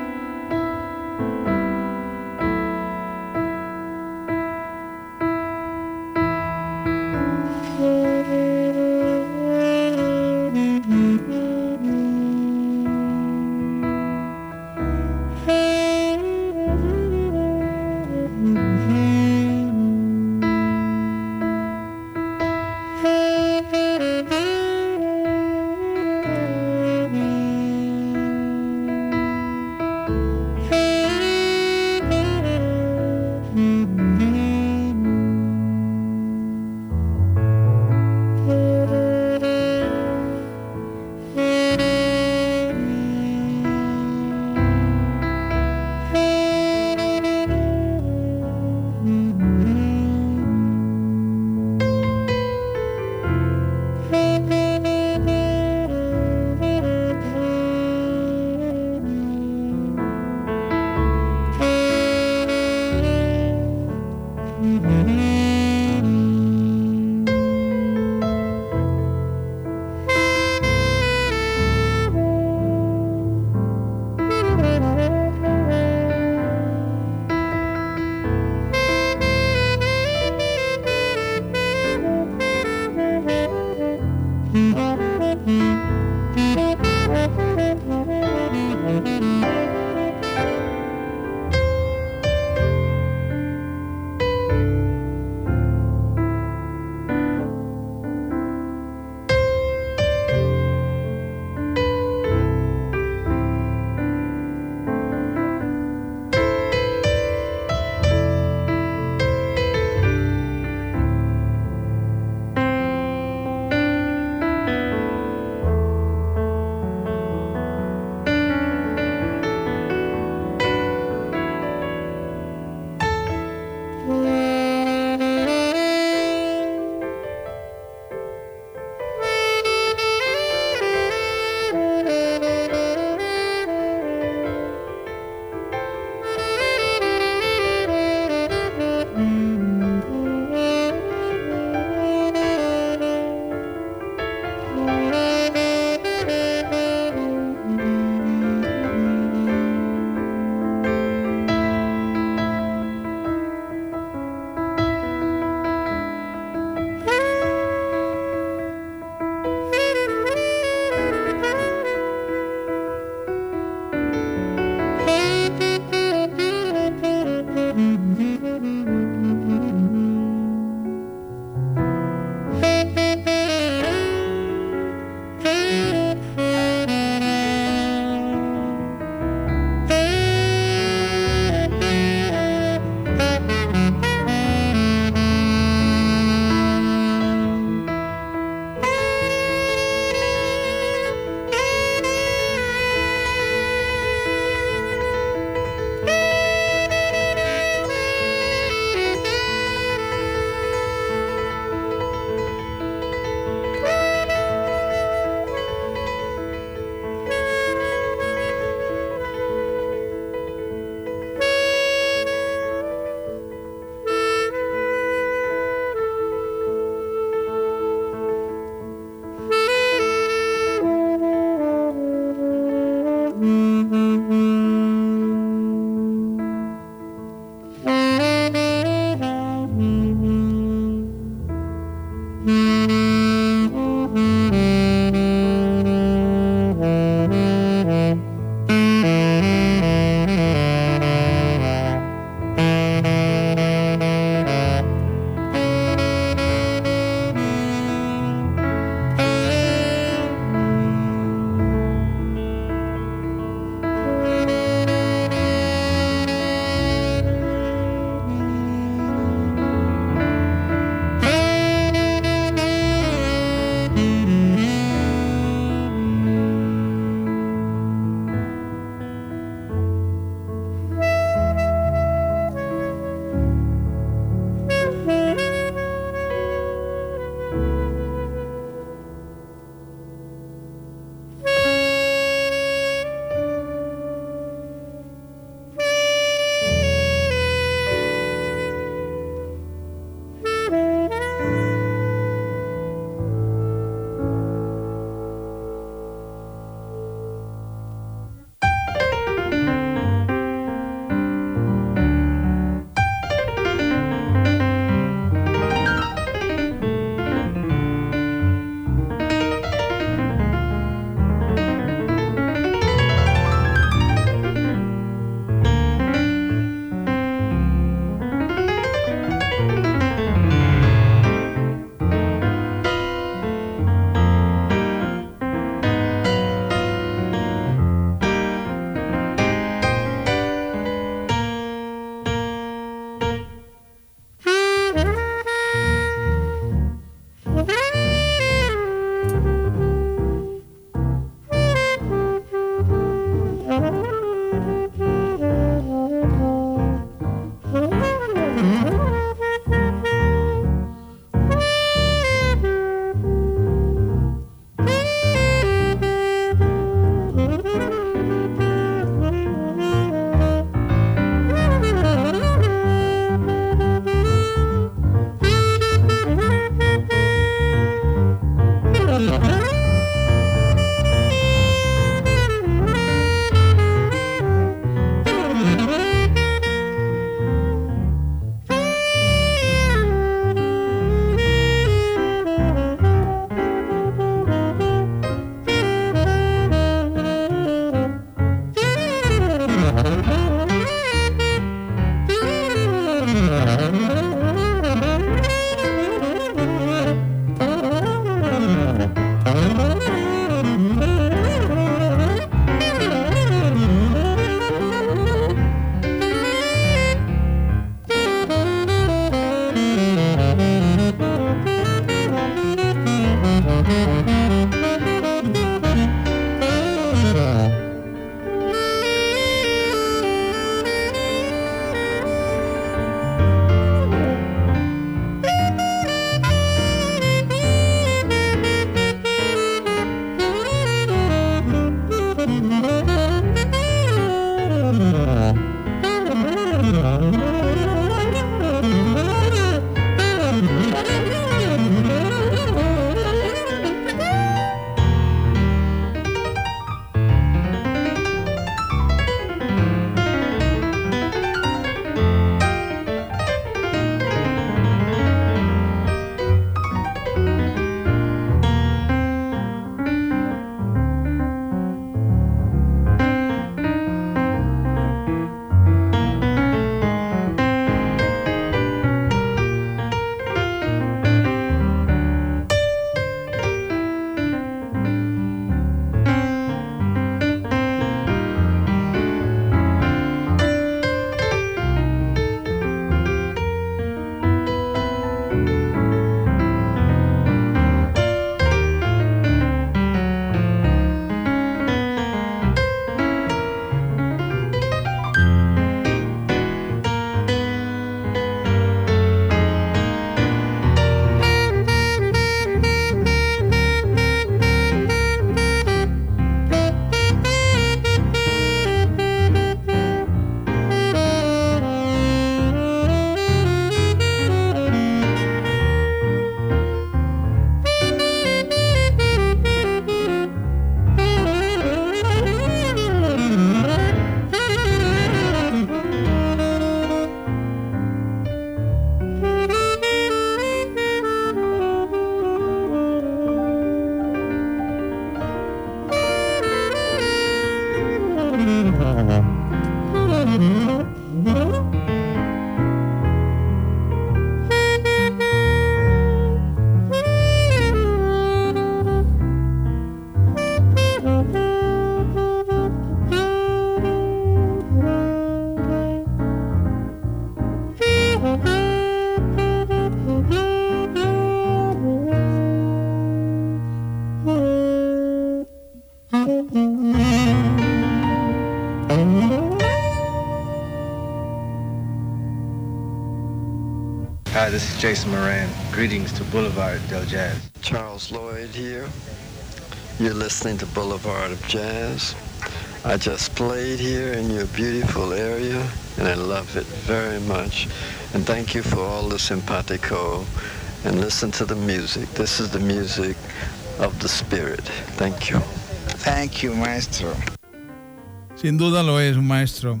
Hi, this is Jason Moran. Greetings to Boulevard del Jazz. Charles Lloyd here. You're listening to Boulevard of Jazz. I just played here in your beautiful area, and I love it very much. And thank you for all the simpatico. And listen to the music. This is the music of the spirit. Thank you. Thank you, maestro. Sin duda lo es, un maestro.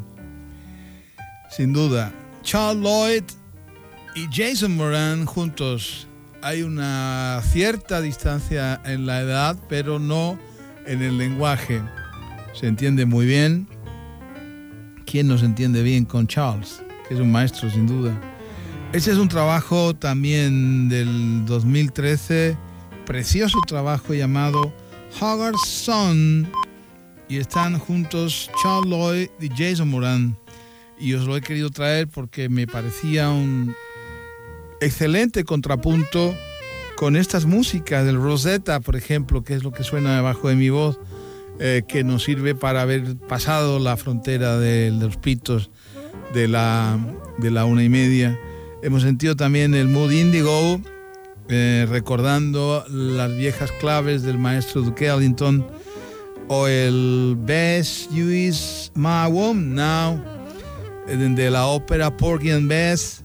Sin duda. Charles Lloyd y Jason Moran juntos. Hay una cierta distancia en la edad, pero no en el lenguaje. Se entiende muy bien. ¿Quién no se entiende bien con Charles? Que es un maestro, sin duda. Este es un trabajo también del dos mil trece, precioso trabajo llamado Hogarth's Son, y están juntos Charles Lloyd y Jason Moran, y os lo he querido traer porque me parecía un excelente contrapunto con estas músicas del Rosetta, por ejemplo, que es lo que suena debajo de mi voz, eh, que nos sirve para haber pasado la frontera de, de los pitos de la, de la una y media. Hemos sentido también el mood índigo, eh, recordando las viejas claves del maestro Duke Ellington, o el Bess, You Is My Woman Now, eh, de la ópera Porgy and Bess,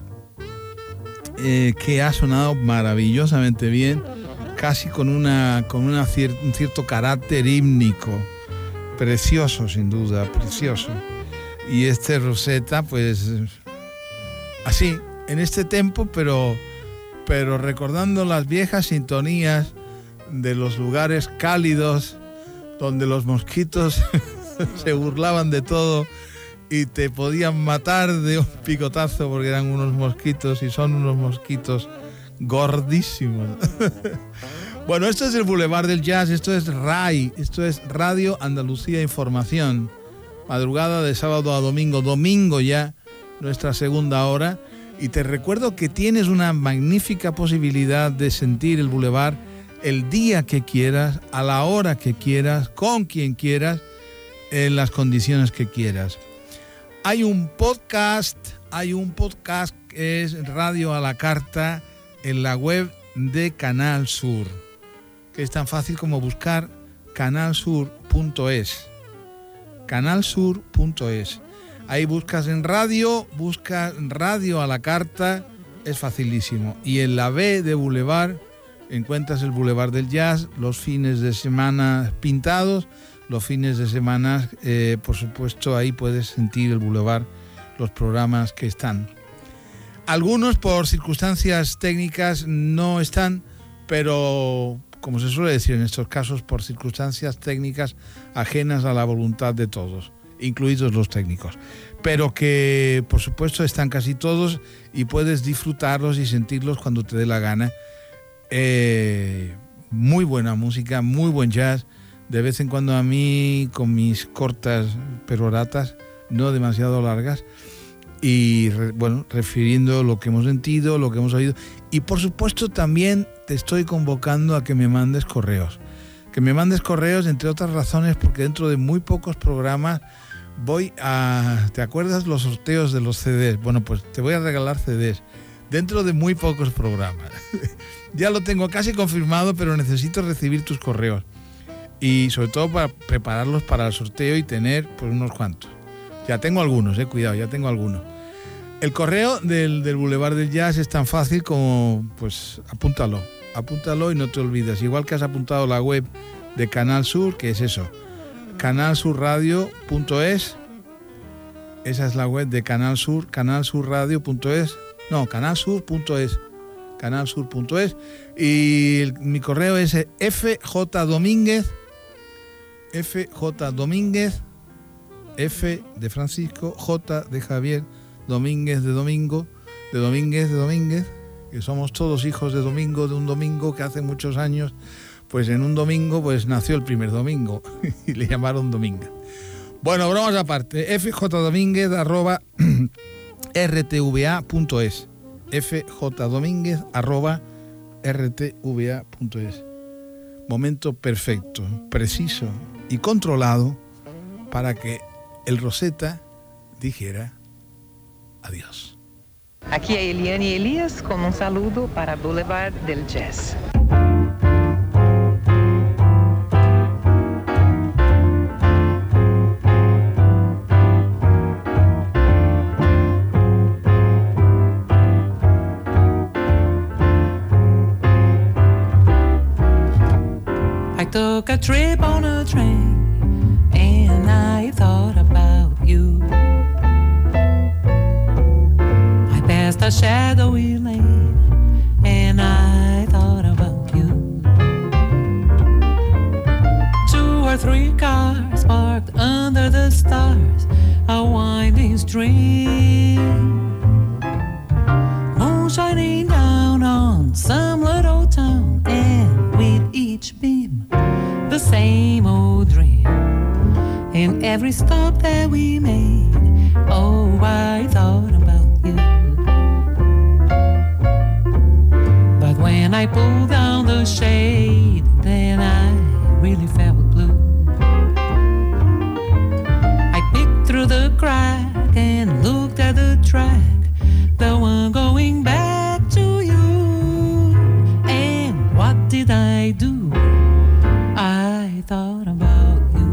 eh, que ha sonado maravillosamente bien, casi con, una, con una cier- un cierto carácter hímnico. Precioso, sin duda, precioso. Y este Rosetta, pues, así, en este tempo, pero, pero recordando las viejas sintonías de los lugares cálidos donde los mosquitos se burlaban de todo y te podían matar de un picotazo porque eran unos mosquitos, y son unos mosquitos gordísimos. Bueno, esto es el Boulevard del Jazz, esto es R A I, esto es Radio Andalucía Información. Madrugada de sábado a domingo, domingo ya, nuestra segunda hora. Y te recuerdo que tienes una magnífica posibilidad de sentir el Boulevard el día que quieras, a la hora que quieras, con quien quieras, en las condiciones que quieras. Hay un podcast, hay un podcast que es Radio a la Carta en la web de Canal Sur, que es tan fácil como buscar canal sur punto es. canal sur punto es. Ahí buscas en radio, buscas Radio a la Carta, es facilísimo. Y en la B de Boulevard encuentras el Boulevard del Jazz, los fines de semana pintados, los fines de semana, eh, por supuesto, ahí puedes sentir el Boulevard, los programas que están. Algunos por circunstancias técnicas no están, pero como se suele decir en estos casos, por circunstancias técnicas ajenas a la voluntad de todos, incluidos los técnicos, pero que por supuesto están casi todos y puedes disfrutarlos y sentirlos cuando te dé la gana. Eh, muy buena música, muy buen jazz, de vez en cuando a mí con mis cortas peroratas, no demasiado largas, y bueno, refiriendo lo que hemos sentido, lo que hemos oído, y por supuesto también te estoy convocando a que me mandes correos, que me mandes correos entre otras razones porque dentro de muy pocos programas voy a... ¿Te acuerdas los sorteos de los C Ds? Bueno, pues te voy a regalar C Ds dentro de muy pocos programas. Ya lo tengo casi confirmado, pero necesito recibir tus correos. Y sobre todo para prepararlos para el sorteo y tener pues unos cuantos. Ya tengo algunos, eh, cuidado, ya tengo algunos. El correo del, del Boulevard del Jazz es tan fácil como, pues, apúntalo. Apúntalo y no te olvides. Igual que has apuntado la web de Canal Sur, que es eso, canal sur radio punto es. Esa es la web de Canal Sur, canal sur radio punto es. No, canal sur punto es. canal sur punto es. Y el, mi correo es fjdomínguez, fjdomínguez, F de Francisco, J de Javier, Domínguez de Domingo, de Domínguez de Domínguez, que somos todos hijos de Domingo, de un domingo que hace muchos años, pues en un domingo pues nació el primer domingo y le llamaron Dominga. Bueno, bromas aparte, fjdomínguez arroba rtva.es, fjdomínguez arroba rtva.es. Momento perfecto, preciso y controlado para que el Rosetta dijera adiós. Aquí es Eliane Elias con un saludo para Boulevard del Jazz. I took a trip on a train and I thought about you. I passed a shadowy lane and I thought about you. Two or three cars parked under the stars, a winding stream, moon shining down on some little town, and with each beam the same old dream. In every stop that we made, oh, I thought about you. But when I pulled down the shade, then I really felt blue. I peeked through the crack and looked at the track, the one going back to you. And what did I do? I thought about you.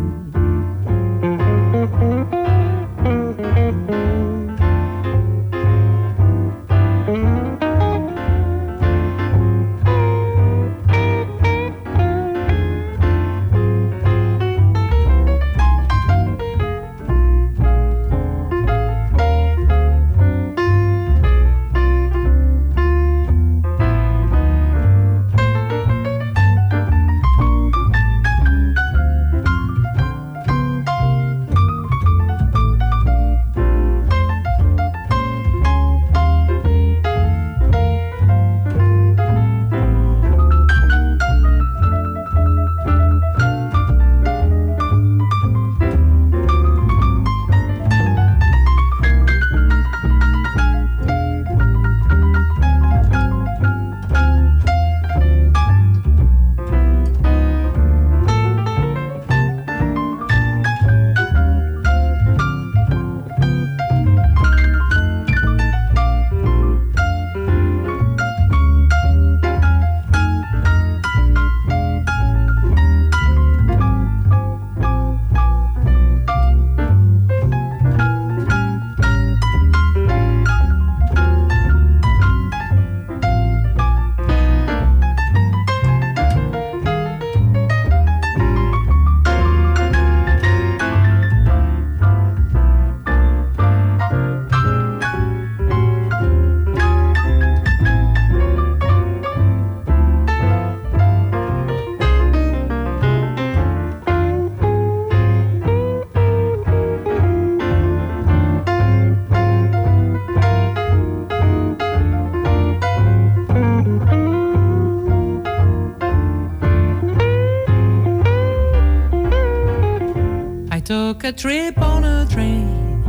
Took a trip on a train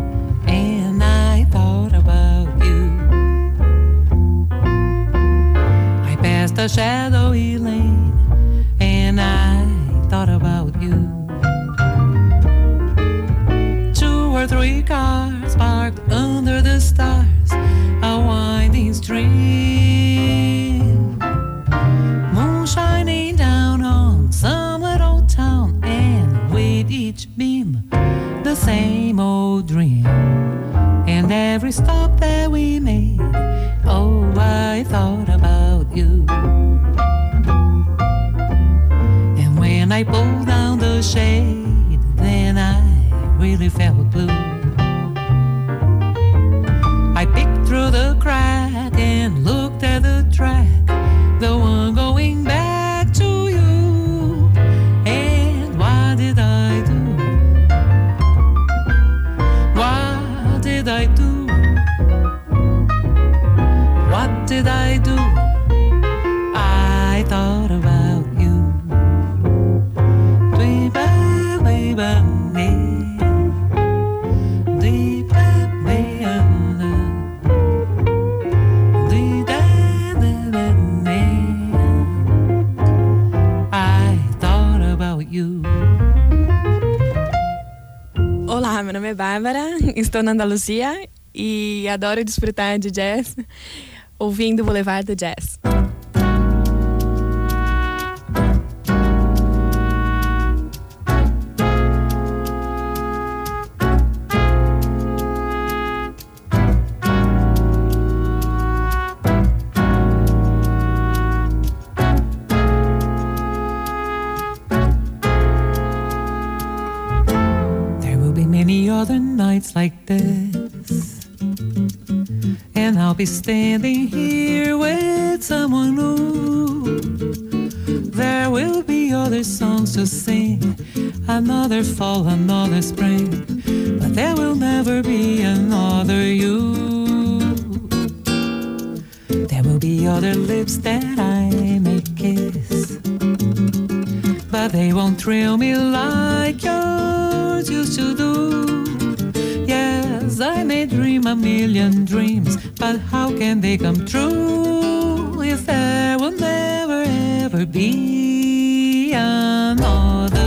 and I thought about you. I passed a shadowy lane and I thought about you. Two or three cars parked under the stars, a winding stream, moon shining down on some little town, and with each beam the same old dream. And every stop that we made, oh, I thought about you. And when I pulled down the shade, then I really felt blue. I peeked through the crack and looked at the track, the one going back to you. And what did I do? Olá, meu nome é Bárbara, estou na Andaluzia e adoro desfrutar de jazz ouvindo o Boulevard do Jazz. Other nights like this, and I'll be standing here with someone new. There will be other songs to sing, another fall, another spring, but there will never be another you. There will be other lips that I may kiss, but they won't thrill me like yours used to do. Yes, I may dream a million dreams, but how can they come true if there will never ever be another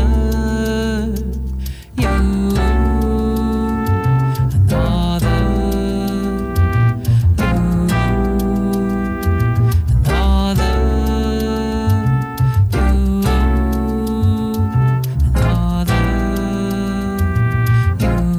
you, another you, another you, another you.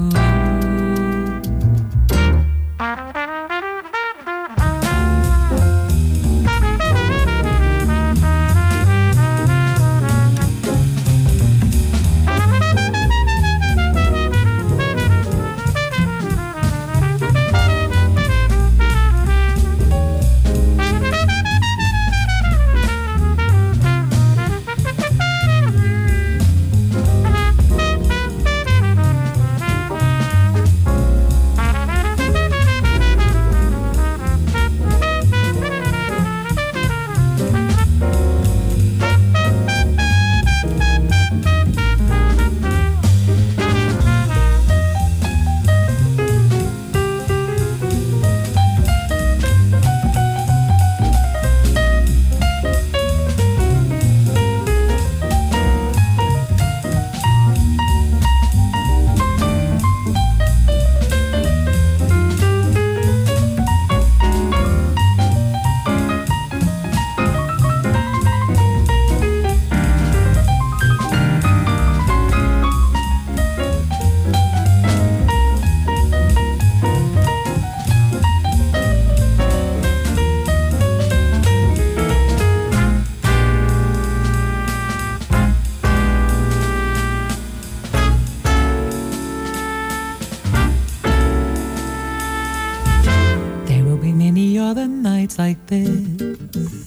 Like this,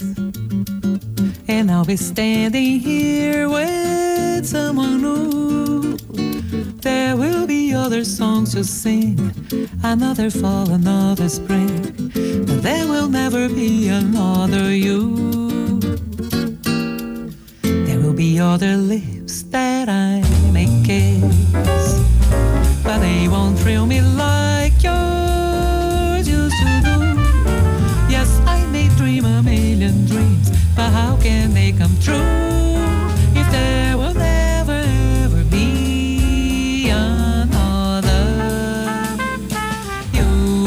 and I'll be standing here with someone new. There will be other songs to sing, another fall, another spring, but there will never be another you. There will be other lips that I may kiss, but they won't thrill me like yours used to do. Yes, I may dream a million dreams, but how can they come true if there will never ever be another you?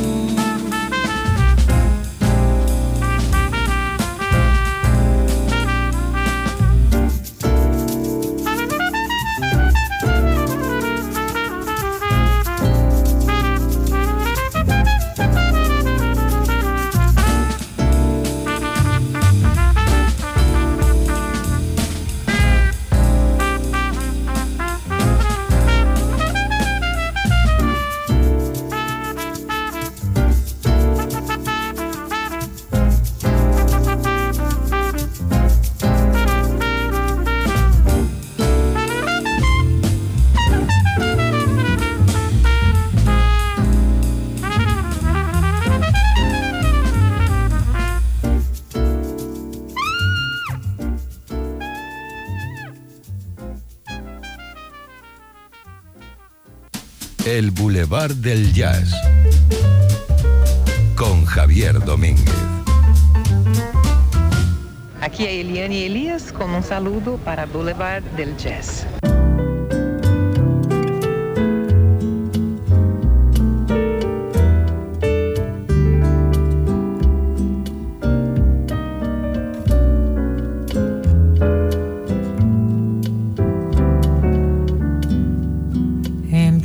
El Boulevard del Jazz con Javier Domínguez. Aqui é Eliane Elias com um saludo para Boulevard del Jazz.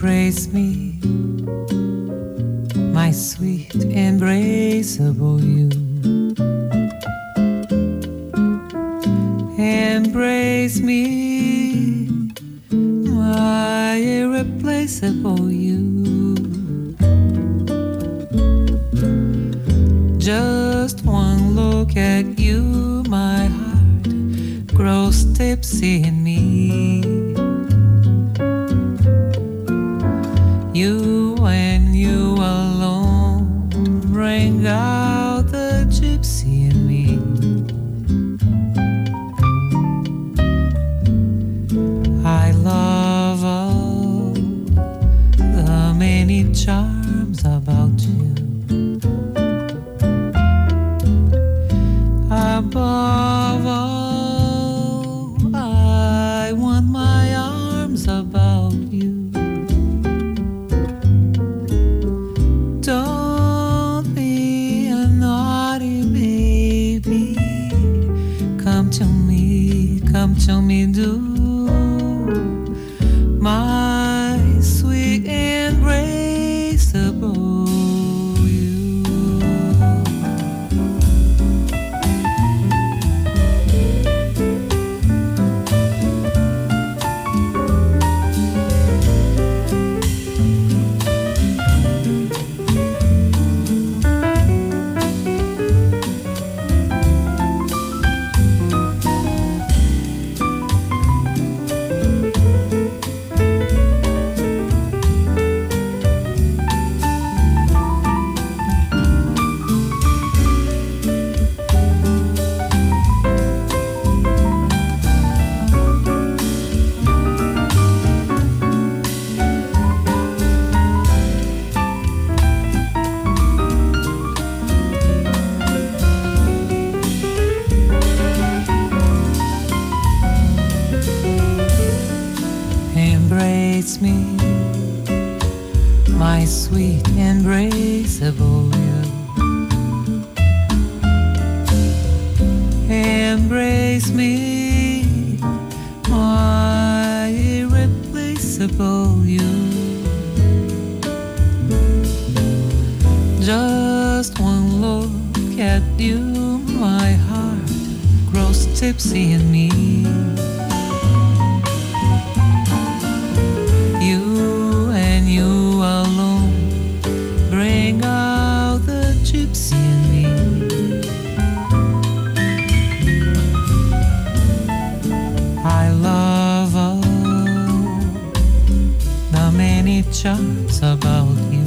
Embrace me, my sweet embraceable you. Embrace me, my irreplaceable you. Just one look at you, my heart grows tipsy in me. You and you alone bring out the gypsy in me. I love all the many charms about you. Above all, I want my arms about you. Don't be a naughty baby. Come to me, come to me, do. My sweet embraceable you. Embrace me, my sweet embraceable you. Embrace me, my irreplaceable you. Just one look at you, my heart grows tipsy in me. You and you alone bring out the gypsy in me. I love all the many charms about you.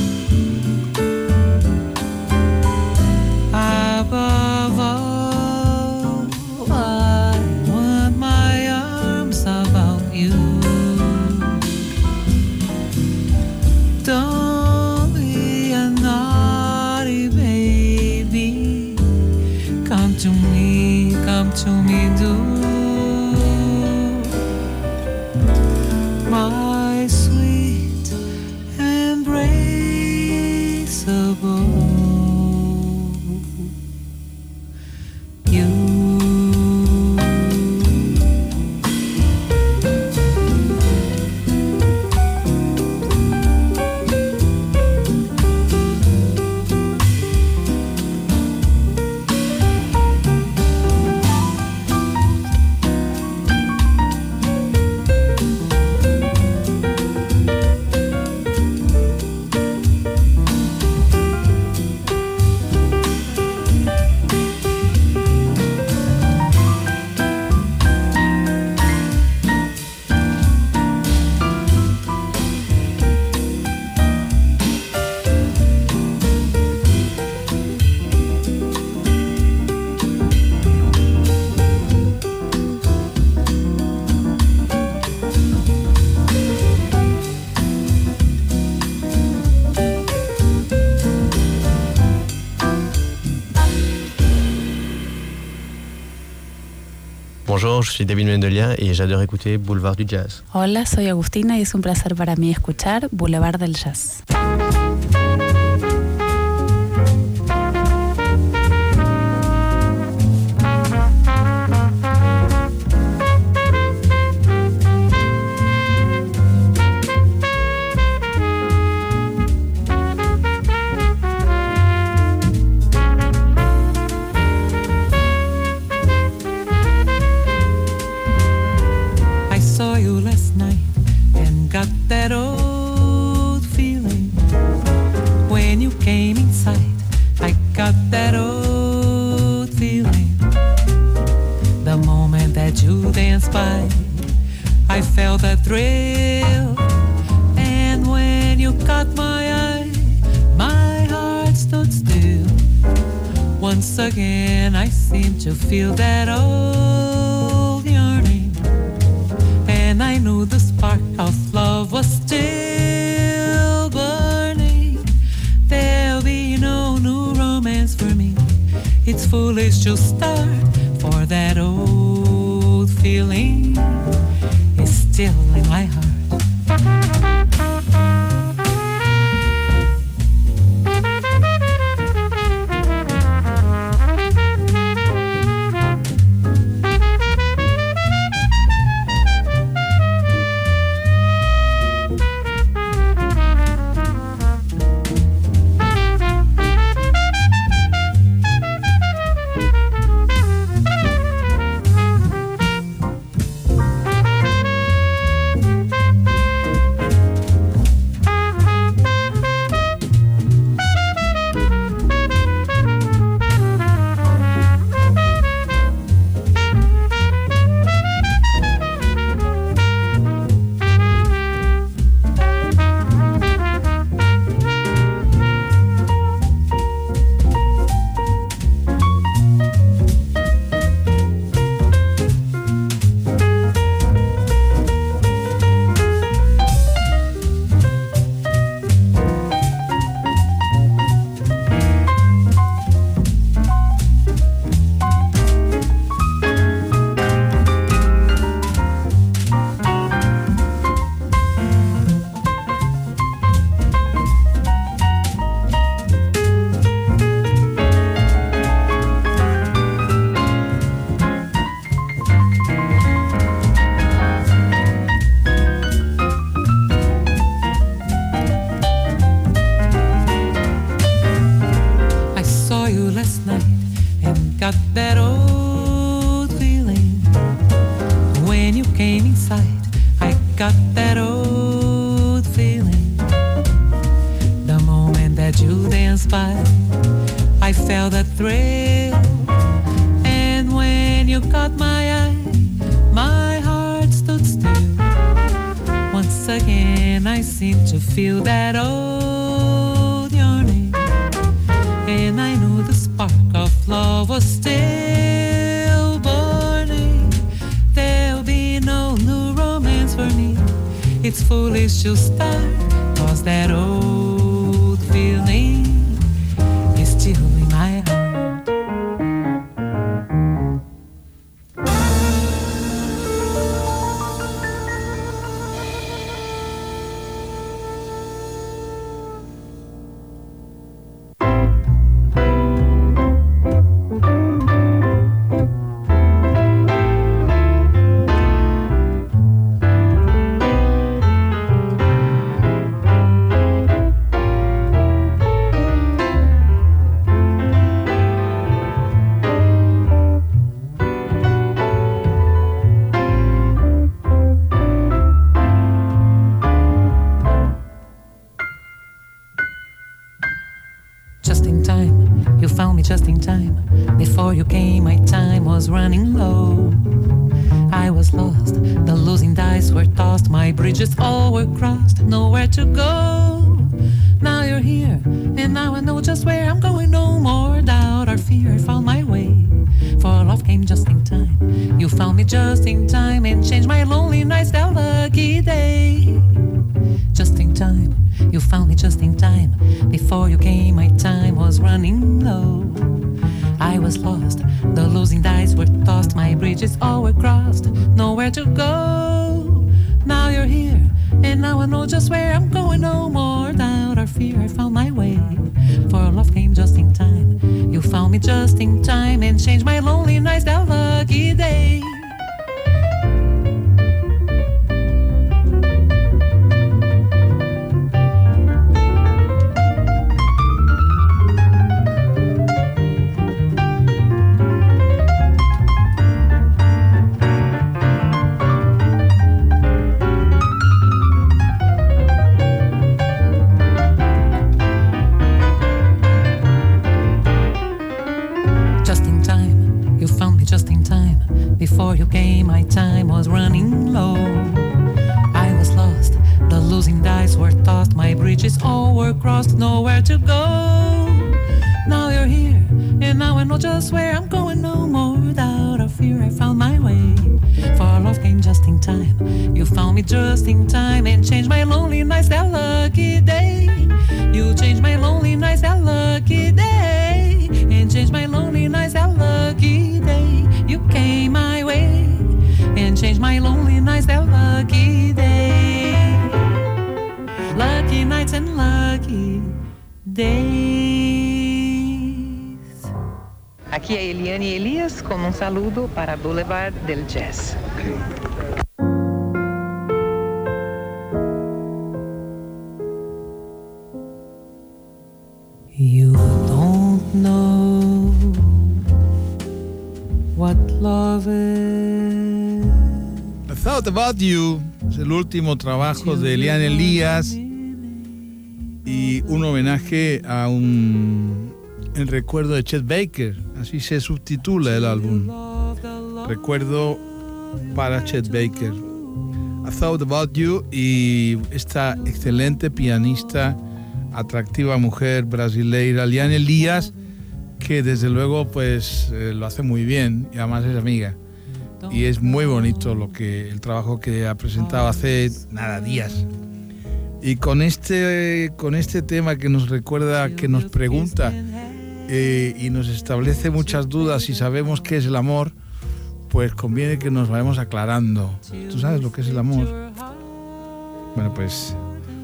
Above all, I want my arms about you. Don't be a naughty baby. Come to me, come to me, do. My sweet embraceable you. Bonjour, je suis David Mendelia y j'adore écouter Boulevard du Jazz. Hola, soy Agustina y es un placer para mí escuchar Boulevard del Jazz. again I seem to feel that old yearning, and I knew the spark of love was still burning. There'll be no new romance for me. It's foolish to start, for that old feeling is still in my heart. bridges all were crossed, nowhere to go. Now you're here, And now I know just where I'm going no more. Without a fear I found my way. For love came just in time. You found me just in time and changed my lonely nights that lucky day. You changed my lonely nights that lucky day. And changed my lonely nights that lucky day. You came my way and changed my lonely nights that lucky day. Lucky nights and lucky days. Aqui é Eliane Elias com um saludo para Boulevard del Jazz. You don't know what love is. I Thought About You es el último trabajo de Eliane Elias y un homenaje a un en recuerdo de Chet Baker, así se subtitula el álbum, Recuerdo para Chet Baker. I Thought About You, y esta excelente pianista, atractiva mujer brasileira, Eliane Elias, que desde luego pues eh, lo hace muy bien y además es amiga. Y es muy bonito lo que el trabajo que ha presentado hace nada días. Y con este con este tema que nos recuerda, que nos pregunta eh, y nos establece muchas dudas si sabemos qué es el amor, pues conviene que nos vayamos aclarando. ¿Tú sabes lo que es el amor? Bueno, pues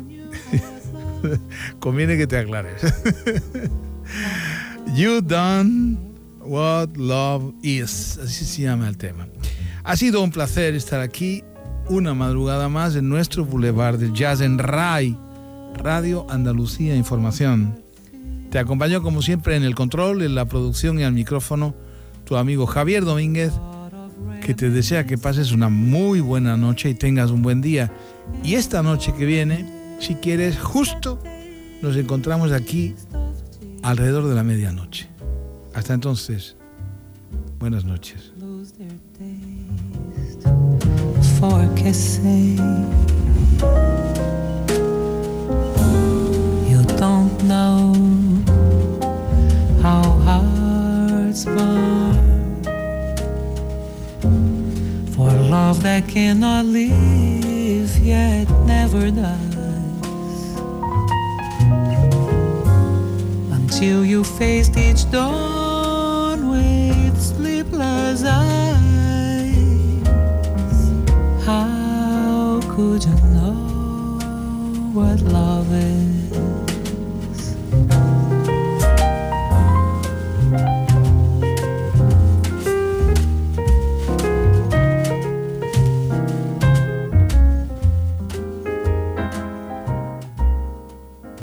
conviene que te aclares. You done what love is, así se llama el tema. Ha sido un placer estar aquí una madrugada más en nuestro Boulevard del Jazz en R A I, Radio Andalucía Información. Te acompañó como siempre en el control, en la producción y al micrófono tu amigo Javier Domínguez, que te desea que pases una muy buena noche y tengas un buen día. Y esta noche que viene, si quieres, justo nos encontramos aquí alrededor de la medianoche. Hasta entonces, buenas noches. For kissing, you don't know how hearts burn for love that cannot live yet never dies, until you faced each dawn with sleepless eyes. How could you know what love is?